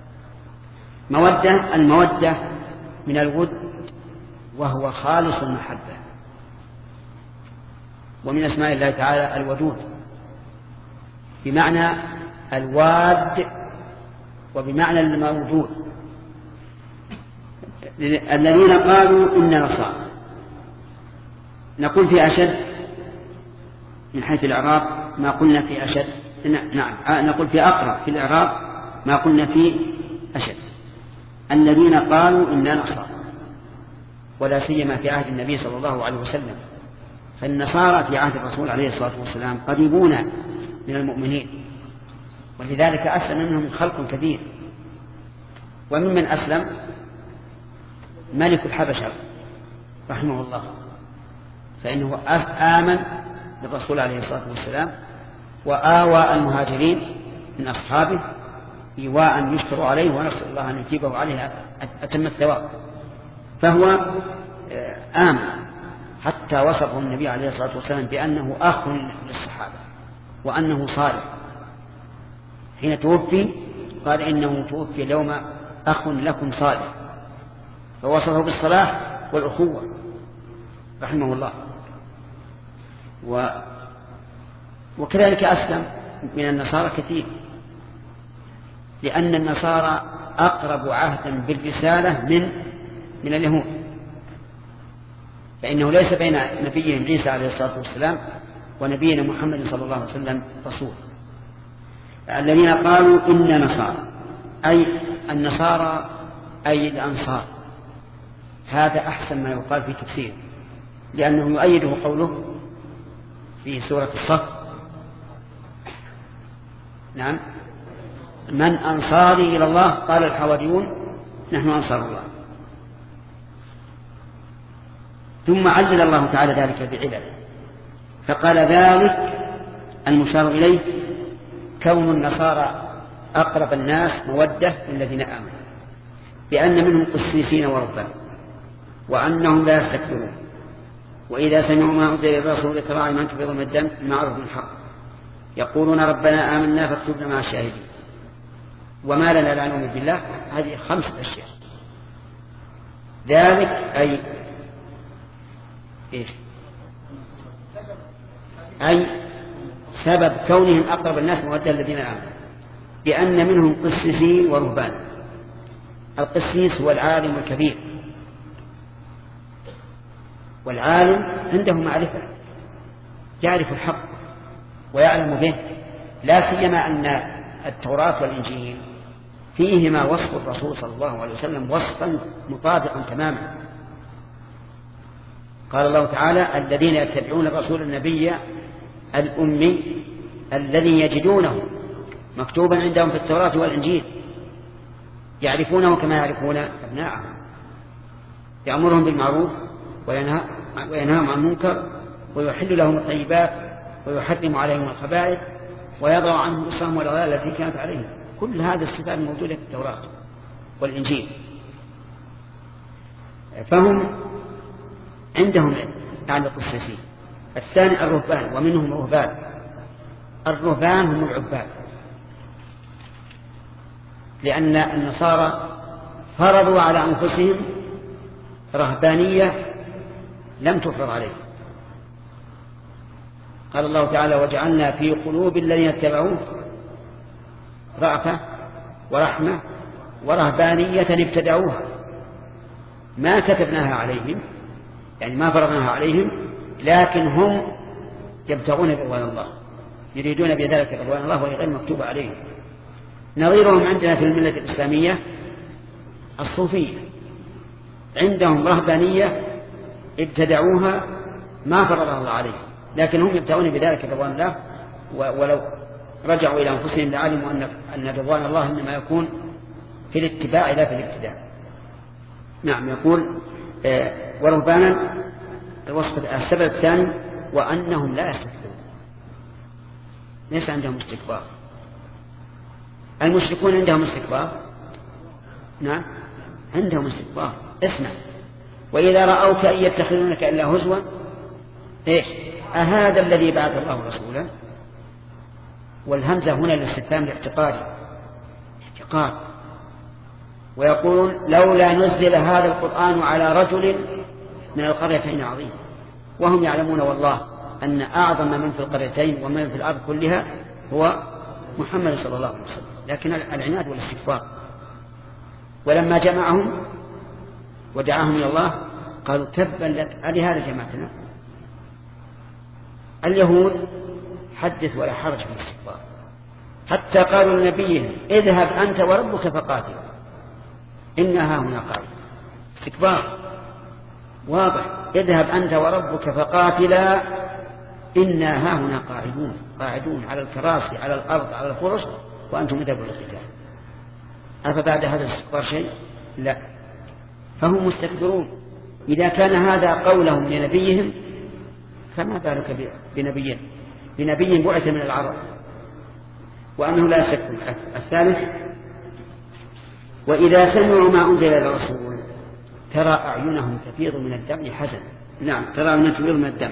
مودة المودة من الود وهو خالص المحبة، ومن أسماء الله تعالى الودود بمعنى الواد وبمعنى الموجود. الذين قالوا إن نصارى نقول في أشد من حيث الإعراب ما قلنا في أشد، نعم نقول في أقرب في الإعراب ما قلنا في أشد. الذين قالوا إن نصارى، ولا سيما في عهد النبي صلى الله عليه وسلم، فالنصارى في عهد الرسول عليه الصلاة والسلام قريبون من المؤمنين، ولذلك أسلم منهم خلق كثير. وممن أسلم ملك الحبشة رحمه الله، فإنه آمن بالرسول عليه الصلاة والسلام وآوى المهاجرين من أصحابه إيواء يشكر عليه ونسأل الله أن يجيبه عليه أتم الثواب. فهو آمن حتى وصفه النبي عليه الصلاة والسلام بأنه أخ للصحابة وأنه صالح. حين توفي قال إنه توفي اليوم أخ لكم صالح، فوصفه بالصلاح والأخوة رحمه الله. و... وكذلك أسلم من النصارى كثير، لأن النصارى أقرب عهدا بالرسالة من من اليهود، فإنه ليس بين نبيهم عيسى عليه الصلاة والسلام ونبينا محمد صلى الله عليه وسلم رسول. الذين قالوا إن نصارى أي النصارى أي الأنصار، هذا أحسن ما يقال في تفسير، لأنه يؤيده قوله في سورة الصف. نعم من أنصاري إلى الله؟ قال الحواريون نحن أنصار الله. ثم علل الله تعالى ذلك بعلل، فقال ذلك المشار إليه كون النصارى أقرب الناس مودة للذين آمنوا، بأن منهم قسيسين ورهبان، وأنهم لا يستكبرون، وإذا سمعوا ما أنزل إلى الرسول ترى أعينهم تفيض من الدم مما عرفوا من الحق يقولون ربنا آمنا فاكتبنا مع الشاهدين وما لنا لا نؤمن بالله. هذه خمسة أشياء. ذلك أي إيش؟ أي سبب كونهم أقرب الناس مودة الذين آمنوا، بأن منهم قسيسين ورهبان. القسيس هو العالم الكبير، والعالم عنده معرفة، يعرف الحق ويعلم به، لا سيما أن التوراة والإنجيل فيهما وصف الرسول صلى الله عليه وسلم وصفا مطابقا تماما. قال الله تعالى الذين يتبعون الرسول النبي الأمي الذي يجدونه مكتوبا عندهم في التوراة والإنجيل يعرفونه كما يعرفون أبناءهم، يأمرهم بالمعروف وينهاهم عن المنكر ويحل لهم الطيبات ويحرم عليهم الخبائث ويضع عنهم إصرهم والأغلال التي كانت عليهم. كل هذه الصفات موجودة في التوراة والإنجيل، فهم عندهم يعني القسيسين. الثاني الرهبان، ومنهم رهبان. الرهبان هم العباد، لأن النصارى فرضوا على أنفسهم رهبانية لم تفرض عليهم. قال الله تعالى وجعلنا في قلوب الذين اتبعوه رأفة ورحمة ورهبانية ابتدعوها ما كتبناها عليهم، يعني ما فرضناها عليهم، لكن هم يبتغون رضوان الله، يريدون بذلك رضوان الله وهي غير مكتوبة عليهم. نظيرهم عندنا في الملة الإسلامية الصوفية، عندهم رهبانية ابتدعوها ما فرضها الله عليهم، لكن هم يبتغون بذلك رضوان الله، ولو رجعوا إلى أنفسهم لعلموا أن أن رضوان الله إنما يكون في الاتباع لا في الابتداع. نعم. يقول آه ورهبانا الوصف السبب الثاني وأنهم لا يستكبرون، ليس عندهم استكبار. المشركون عندهم استكبار، نعم عندهم استكبار. اسمع، وإذا رأوك أن يتخذونك إلا هزوا إيش أهذا الذي بعث الله رسولا؟ والهمزة هنا للاستفهام الاعتقادي، اعتقاد. ويقول لولا نزل هذا القرآن على رجل من القريتين عظيم، وهم يعلمون والله أن أعظم من في القريتين ومن في الأرض كلها هو محمد صلى الله عليه وسلم، لكن العناد والاستكبار. ولما جمعهم ودعاهم إلى الله قالوا تبا لك ألهذا جمعتنا. اليهود حدث ولا حرج في الاستكبار، حتى قالوا لنبيهم اذهب أنت وربك فقاتل إنها هنا قاعدة. استكبار واضح، اذهب أنت وربك فقاتلا إنا ها هنا قاعدون، قاعدون على الكراسي على الأرض على الفرش وأنتم مذهبوا للقتال. أفبعد هذا الاستكبار شيء؟ لا، فهم مستكبرون. إذا كان هذا قولهم لنبيهم فما بالك بنبي بنبي بعث من العرب وأنه لا يستكبر. الثالث وإذا سمعوا ما أنزل إلى الرسول ترى أعينهم تفيض من الدم حزنا. نعم، ترى أعينهم تفيض من الدم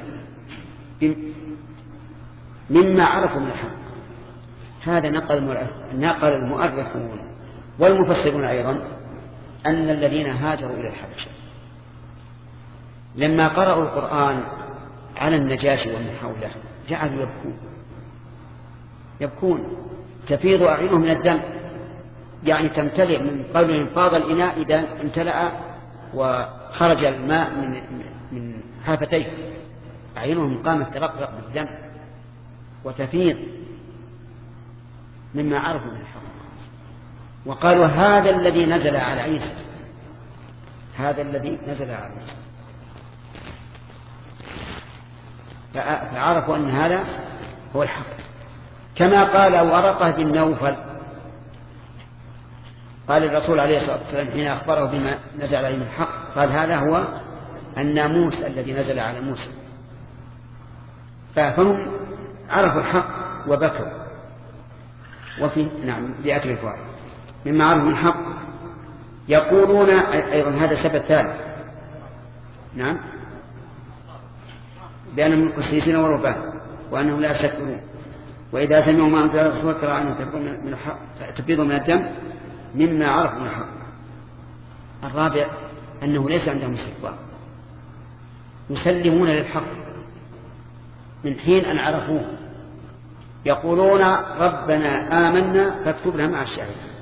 مما عرفوا من الحق. هذا نقل نقل المؤرخون والمفسرون أيضا أن الذين هاجروا إلى الحبشة لما قرأوا القرآن على النجاشي ومن حوله جعلوا يبكون يبكون تفيض أعينهم من الدم، يعني تمتلئ من قولهم فاض الإناء إذا امتلأ وخرج الماء من من حافتيه، أعينهم قامت ترقرق بالدم وتفيض مما عرفوا من الحق. وقالوا هذا الذي نزل على عيسى، هذا الذي نزل على عيسى، فعرفوا أن هذا هو الحق. كما قال ورقة بن نوفل قال الرسول عليه الصلاة والسلام حين أخبره بما نزل عليه من الحق قال هذا هو الناموس الذي نزل على موسى. فهم عرفوا الحق وبكوا. وفي نعم بأكل الفوائد مما عرفوا الحق يقولون أيضا هذا سبب ثالث نعم بأنهم قسيسين ورهبان وأنهم لا يستكبرون وإذا سمعوا ما أنزل الرسول ترى عنهم تفيض من الدم مما عرفوا من الحق. الرابع أنه ليس عندهم استكبار يسلمون للحق من حين أن عرفوه يقولون ربنا آمنا فاكتبنا مع الشاهدين.